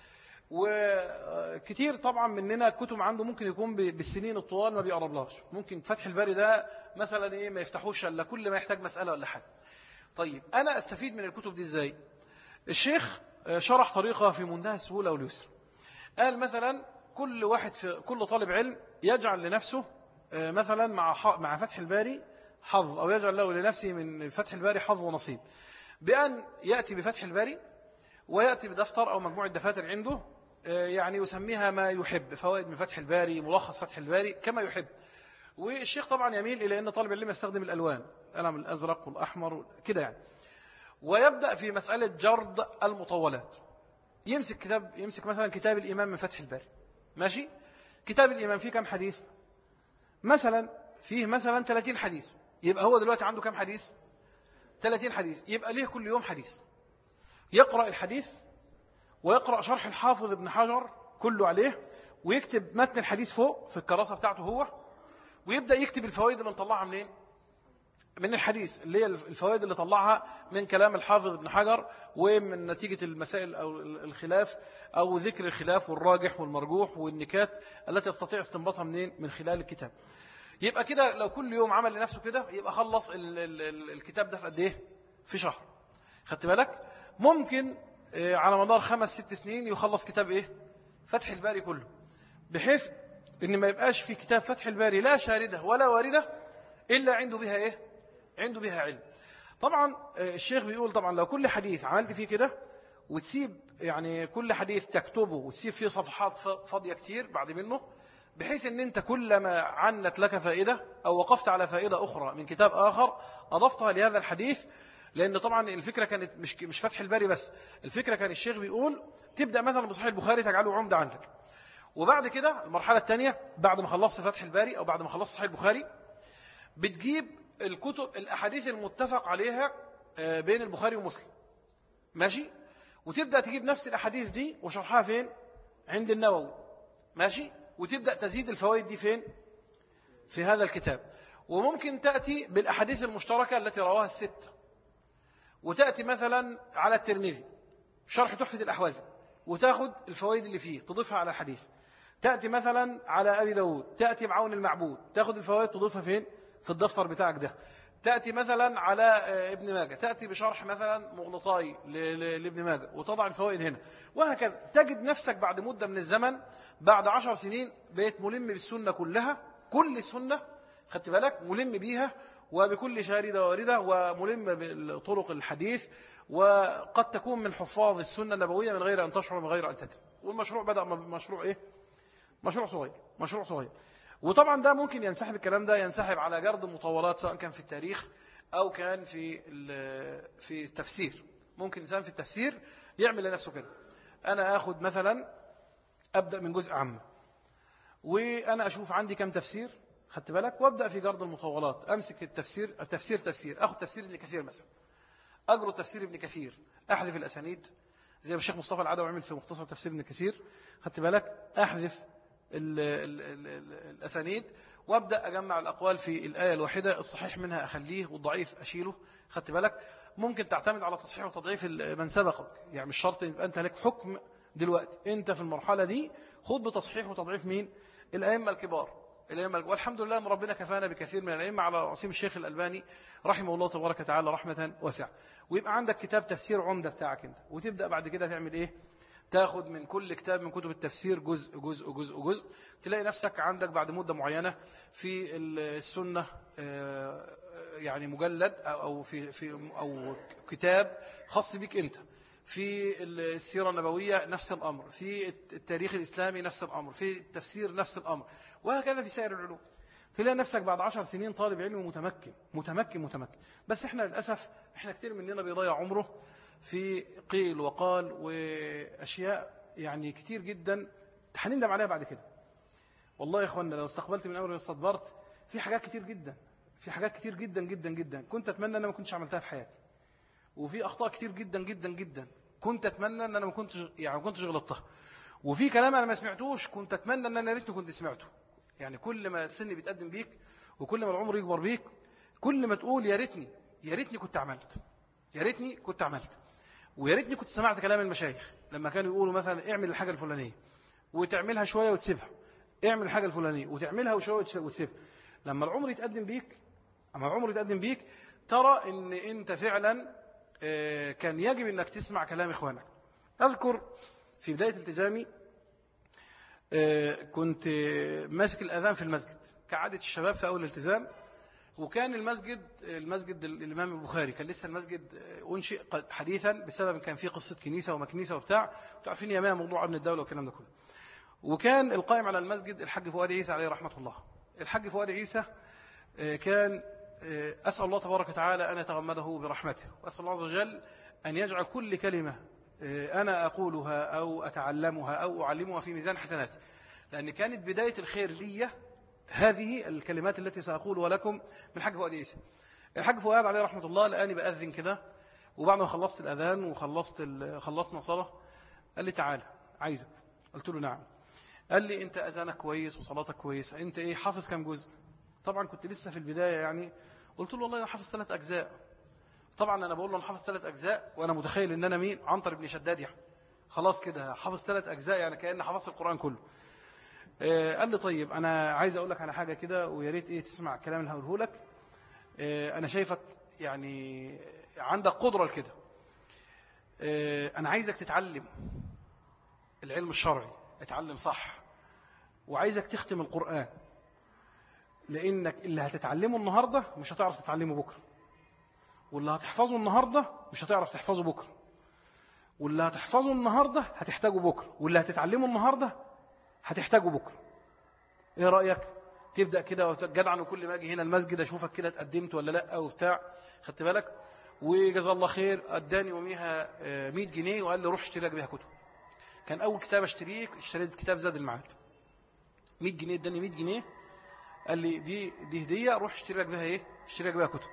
وكتير طبعا مننا كتب عنده ممكن يكون بالسنين الطوال ما بيقربلاش، ممكن فتح الباري ده مثلا ايه ما يفتحوش الا كل ما يحتاج مسألة ولا حاجة. طيب انا استفيد من الكتب دي ازاي؟ الشيخ شرح طريقة في منتهى السهولة واليسر. قال مثلا كل واحد في كل طالب علم يجعل لنفسه مثلا مع مع فتح الباري حظ، او يجعل له لنفسه من فتح الباري حظ ونصيب، بأن يأتي بفتح الباري ويأتي بدفتر أو مجموعة دفاتر عنده يعني يسميها ما يحب، فوائد من فتح الباري، ملخص فتح الباري كما يحب. والشيخ طبعا يميل إلى أن طالب العلم يستخدم الألوان، القلم الأزرق والأحمر كده يعني. ويبدأ في مسألة جرد المطولات، يمسك كتاب، يمسك مثلا كتاب الإمام من فتح الباري، ماشي. كتاب الإمام فيه كم حديث؟ مثلا فيه مثلا ثلاثين حديث، يبقى هو دلوقتي عنده كم حديث؟ ثلاثين حديث، يبقى ليه كل يوم حديث. يقرأ الحديث ويقرأ شرح الحافظ ابن حجر كله عليه، ويكتب متن الحديث فوق في الكراسة بتاعته هو، ويبدأ يكتب الفوائد اللي نطلعها منين؟ من الحديث، اللي هي الفوائد اللي طلعها من كلام الحافظ ابن حجر، ومن نتيجة المسائل أو الخلاف أو ذكر الخلاف والراجح والمرجوح والنكات التي يستطيع استنباطها منين؟ من خلال الكتاب. يبقى كده لو كل يوم عمل لنفسه كده يبقى خلص ال ال ال الكتاب ده في قد ايه؟ في شهر. خدت بالك؟ ممكن على مدار خمس ست سنين يخلص كتاب ايه؟ فتح الباري كله، بحيث ان ما يبقاش في كتاب فتح الباري لا شاردة ولا واردة الا عنده بها ايه؟ عنده بها علم. طبعا الشيخ بيقول طبعا لو كل حديث عملت فيه كده وتسيب يعني كل حديث تكتبه وتسيب فيه صفحات فاضية كتير بعد منه، بحيث ان انت كلما عنت لك فائدة او وقفت على فائدة اخرى من كتاب اخر اضفتها لهذا الحديث. لان طبعا الفكرة كانت مش مش فتح الباري بس، الفكرة كان الشيخ بيقول تبدأ مثلا بصحيح البخاري تجعله عمدة عندك، وبعد كده المرحلة الثانية بعد ما خلصت فتح الباري او بعد ما خلصت صحيح البخاري بتجيب الكتب الأحاديث المتفق عليها بين البخاري ومسلم، ماشي. وتبدأ تجيب نفس الأحاديث دي وشرحها فين؟ عند النووي، ماشي، وتبدأ تزيد الفوائد دي فين؟ في هذا الكتاب. وممكن تأتي بالأحاديث المشتركة التي رواها الستة، وتأتي مثلا على الترمذي شرح تحفة الأحوازي وتاخد الفوائد اللي فيه تضيفها على الحديث. تأتي مثلا على أبي داود، تأتي بعون المعبود، تاخد الفوائد تضيفها فين؟ في الدفتر بتاعك ده. تأتي مثلا على ابن ماجه، تأتي بشرح مثلا مغلطاي لابن ماجه وتضع الفوائد هنا، وهكذا. تجد نفسك بعد مدة من الزمن، بعد عشر سنين بقيت ملم بالسنة كلها، كل السنة خدت بالك ملم بيها، وبكل شاردة واردة، وملم بطرق الحديث، وقد تكون من حفاظ السنة النبوية من غير أن تشعر، من غير أن تدري. والمشروع بدأ مشروع إيه؟ مشروع صغير، مشروع صغير. وطبعا ده ممكن ينسحب، الكلام ده ينسحب على جرد المطولات، سواء كان في التاريخ أو كان في في التفسير. ممكن إنسان في التفسير يعمل لنفسه كده، أنا أخذ مثلا أبدأ من جزء عام، وأنا أشوف عندي كم تفسير خدت بالك، وابدأ في جرد المطولات، أمسك التفسير التفسير تفسير، أخذ تفسير ابن كثير مثلا، أجرد تفسير ابن كثير، أحذف الأسانيد زي ما الشيخ مصطفى العدوي عمل في مختصر تفسير ابن كثير خدت بالك، أحذف ال ال ال ال الأسانيد، وابدأ أجمع الأقوال في الآية الواحدة، الصحيح منها أخليه والضعيف أشيله خدت بالك. ممكن تعتمد على تصحيح وتضعيف من سبقك، يعني مش شرط يبقى أنت لك حكم دلوقتي، أنت في المرحلة دي خد بتصحيح وتضعيف مين؟ الأئمة الكبار. والحمد لله أن ربنا كفانا بكثير من الأئمة، على رأسهم الشيخ الألباني رحمه الله تبارك وتعالى رحمة واسعة. ويبقى عندك كتاب تفسير عمدة بتاعك أنت، وتبدأ بعد كده تعمل إيه؟ تاخد من كل كتاب من كتب التفسير جزء جزء جزء جزء، تلاقي نفسك عندك بعد مدة معينة في السنة يعني مجلد أو في في أو كتاب خاص بك أنت، في السيرة النبوية نفس الأمر، في التاريخ الإسلامي نفس الأمر، في التفسير نفس الأمر، وهكذا في سائر العلوم. تلاقي نفسك بعد عشر سنين طالب علم متمكن متمكن متمكن. بس احنا للأسف احنا كتير مننا بيضيع عمره في قيل وقال وأشياء يعني كتير جدا هنندم عليها بعد كده. والله يا إخواننا لو استقبلت من أمر واستدبرت في حاجات كتير جدا، في حاجات كتير جدا جدا جدا كنت أتمنى أن أنا ما كنتش عملتها في حياتي، وفي أخطاء كتير جدا جدا جدا كنت أتمنى أن أنا ما كنتش يعني ما كنتش غلطتها، وفي كلام أنا ما سمعتوش كنت أتمنى أن أنا ريتني كنت سمعته. يعني كل ما السن بيتقدم بيك وكل ما العمر يكبر بيك كل ما تقول يا ريتني يا ريتني كنت عملت، يا ريتني كنت عملت، ويا ريتني كنت سمعت كلام المشايخ لما كانوا يقولوا مثلا اعمل الحاجة الفلانية وتعملها شوية وتسيبها، اعمل الحاجة الفلانية وتعملها وشوية وتسيبها. لما العمر يتقدم بيك أما العمر يتقدم بيك ترى إن أنت فعلا كان يجب أنك تسمع كلام إخوانك. أذكر في بداية التزامي كنت ماسك الأذان في المسجد كعادة الشباب في أول الالتزام، وكان المسجد المسجد الإمام البخاري كان لسه المسجد أنشئ حديثا بسبب كان فيه قصة كنيسة ومكنيسة وبتاع، تعرفين يا مان موضوع ابن الدولة والكلام ده كله. وكان القائم على المسجد الحاج فؤاد عيسى عليه رحمة الله. الحاج فؤاد عيسى كان أسأل الله تبارك وتعالى أن يتغمده برحمته، وأسأل الله عز وجل أن يجعل كل كلمة أنا أقولها أو أتعلمها أو أعلمها في ميزان حسناتي، لأن كانت بداية الخير لي هذه الكلمات التي سأقولها لكم من الحاج فؤاد عيسى. الحاج فؤاد عليه رحمة الله لأني بأذن كده، وبعد ما خلصت الأذان وخلصت خلصنا صلاة قال لي تعالى عايزك. قلت له نعم. قال لي أنت أذانك كويس وصلاتك كويسة، أنت إيه حافظ كم جزء؟ طبعا كنت لسه في البداية يعني. قلت له والله أنا حافظ ثلاث أجزاء. طبعا أنا بقول له أنا حافظ ثلاث أجزاء وأنا متخيل إن أنا مين؟ عنتر بن شداد يعني خلاص كده حافظ ثلاث أجزاء، يعني كأن حافظ القرآن كله. آه قال لي طيب أنا عايز أقول لك على حاجة كده ويا ريت إيه تسمع الكلام اللي هقوله لك. آه أنا شايفك يعني عندك قدرة لكده. آه أنا عايزك تتعلم العلم الشرعي، اتعلم صح، وعايزك تختم القرآن، لأنك اللي هتتعلمه النهاردة مش هتعرف تتعلمه بكرة، واللي هتحفظه النهاردة مش هتعرف تحفظه بكرة، واللي هتحفظه النهاردة هتحتاجه بكرة، واللي هتتعلمه النهاردة هتحتاجه بكرة. ايه رأيك؟ تبدأ كده وجدعا، وكل ما اجي هنا المسجد اشوفك كده اتقدمت ولا لا وبتاع، خدت بالك؟ وجزا الله خير اداني يوميها مية جنيه وقال لي روح اشتري لك بيها كتب. كان اول كتاب اشتريه اشتريت كتاب زاد المعاد، مية جنيه اداني مية جنيه، قال لي دي دي هدية، روح اشتري لك بيها ايه؟ اشتري لك بيها كتب.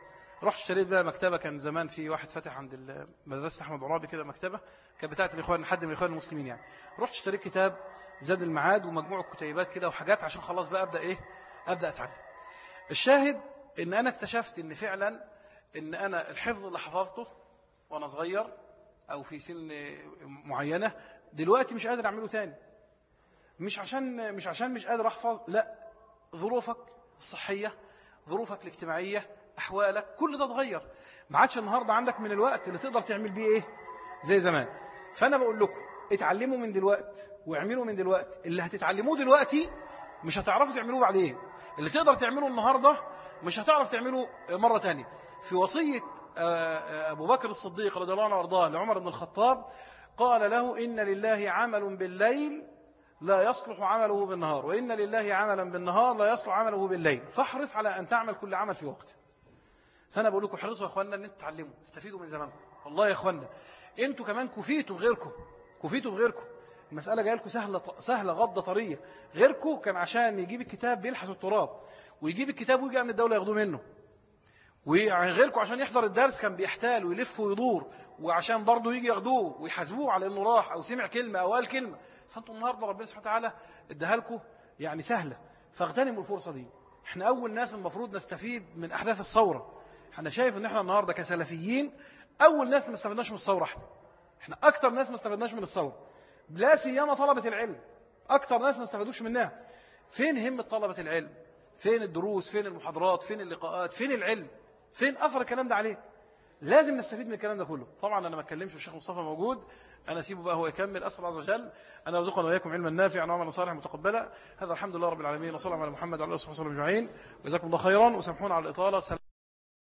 رحت اشتريت بقى مكتبة، كان زمان في واحد فتح عند مدرسة أحمد عرابي كده مكتبة كانت بتاعت الإخوان، حد من الإخوان المسلمين يعني. رحت اشتريت كتاب زاد المعاد ومجموعة كتيبات كده وحاجات عشان خلاص بقى أبدأ إيه أبدأ أتعلم. الشاهد إن أنا اكتشفت إن فعلا إن أنا الحفظ اللي حفظته وأنا صغير أو في سن معينة دلوقتي مش قادر أعمله تاني. مش عشان مش عشان مش قادر أحفظ، لا، ظروفك الصحية، ظروفك الاجتماعية، أحوالك، كل ده اتغير. ما عادش النهاردة عندك من الوقت اللي تقدر تعمل بيه إيه زي زمان. فأنا بقول لكم اتعلموا من دلوقت واعملوا من دلوقت. اللي هتتعلموه دلوقتي مش هتعرفوا تعملوه بعدين، اللي تقدر تعمله النهاردة مش هتعرف تعمله مرة تانية. في وصية أبو بكر الصديق رضي الله عنه وارضاه لعمر بن الخطاب قال له إن لله عمل بالليل لا يصلح عمله بالنهار، وإن لله عملا بالنهار لا يصلح عمله بالليل، فاحرص على أن تعمل كل عمل في وقته. فأنا بقول لكم احرصوا يا أخوانا أن انتوا تعلموا، استفيدوا من زمانكم. والله يا أخوانا أنتوا كمان كفيتوا بغيركم، كفيتوا بغيركم. المسألة جايه لكم سهلة سهلة غضة طرية. غيركم كان عشان يجيب الكتاب بيلحس التراب، ويجيب الكتاب ويجي من الدولة ياخدوه منه. وغيركم عشان يحضر الدرس كان بيحتال ويلف ويدور، وعشان برضه يجي ياخدوه ويحاسبوه على انه راح او سمع كلمه او قال كلمه. فانتم النهارده ربنا سبحانه وتعالى اداها لكم يعني سهله، فاغتنموا الفرصه دي. احنا اول ناس المفروض نستفيد من احداث الثوره. انا شايف ان احنا النهارده كسلفيين اول ناس ما استفدناش من الثوره. احنا احنا اكتر ناس ما استفدناش من الثوره، لا سيما طلبه العلم، اكتر ناس ما استفادوش منها. فين همه طلبه العلم؟ فين الدروس؟ فين المحاضرات؟ فين اللقاءات؟ فين العلم؟ فين أثر الكلام ده عليك؟ لازم نستفيد من الكلام ده كله. طبعا أنا ما اتكلمش والشيخ مصطفى موجود، أنا أسيبه بقى هو يكمل. أسأل الله عز وجل أن يرزقنا وإياكم علما نافعا وعملا صالحا متقبلا. هذا الحمد لله رب العالمين، وصلى الله على محمد وعلى آله وصحبه وسلم أجمعين. وجزاكم الله خيرا، وسامحونا على الإطالة.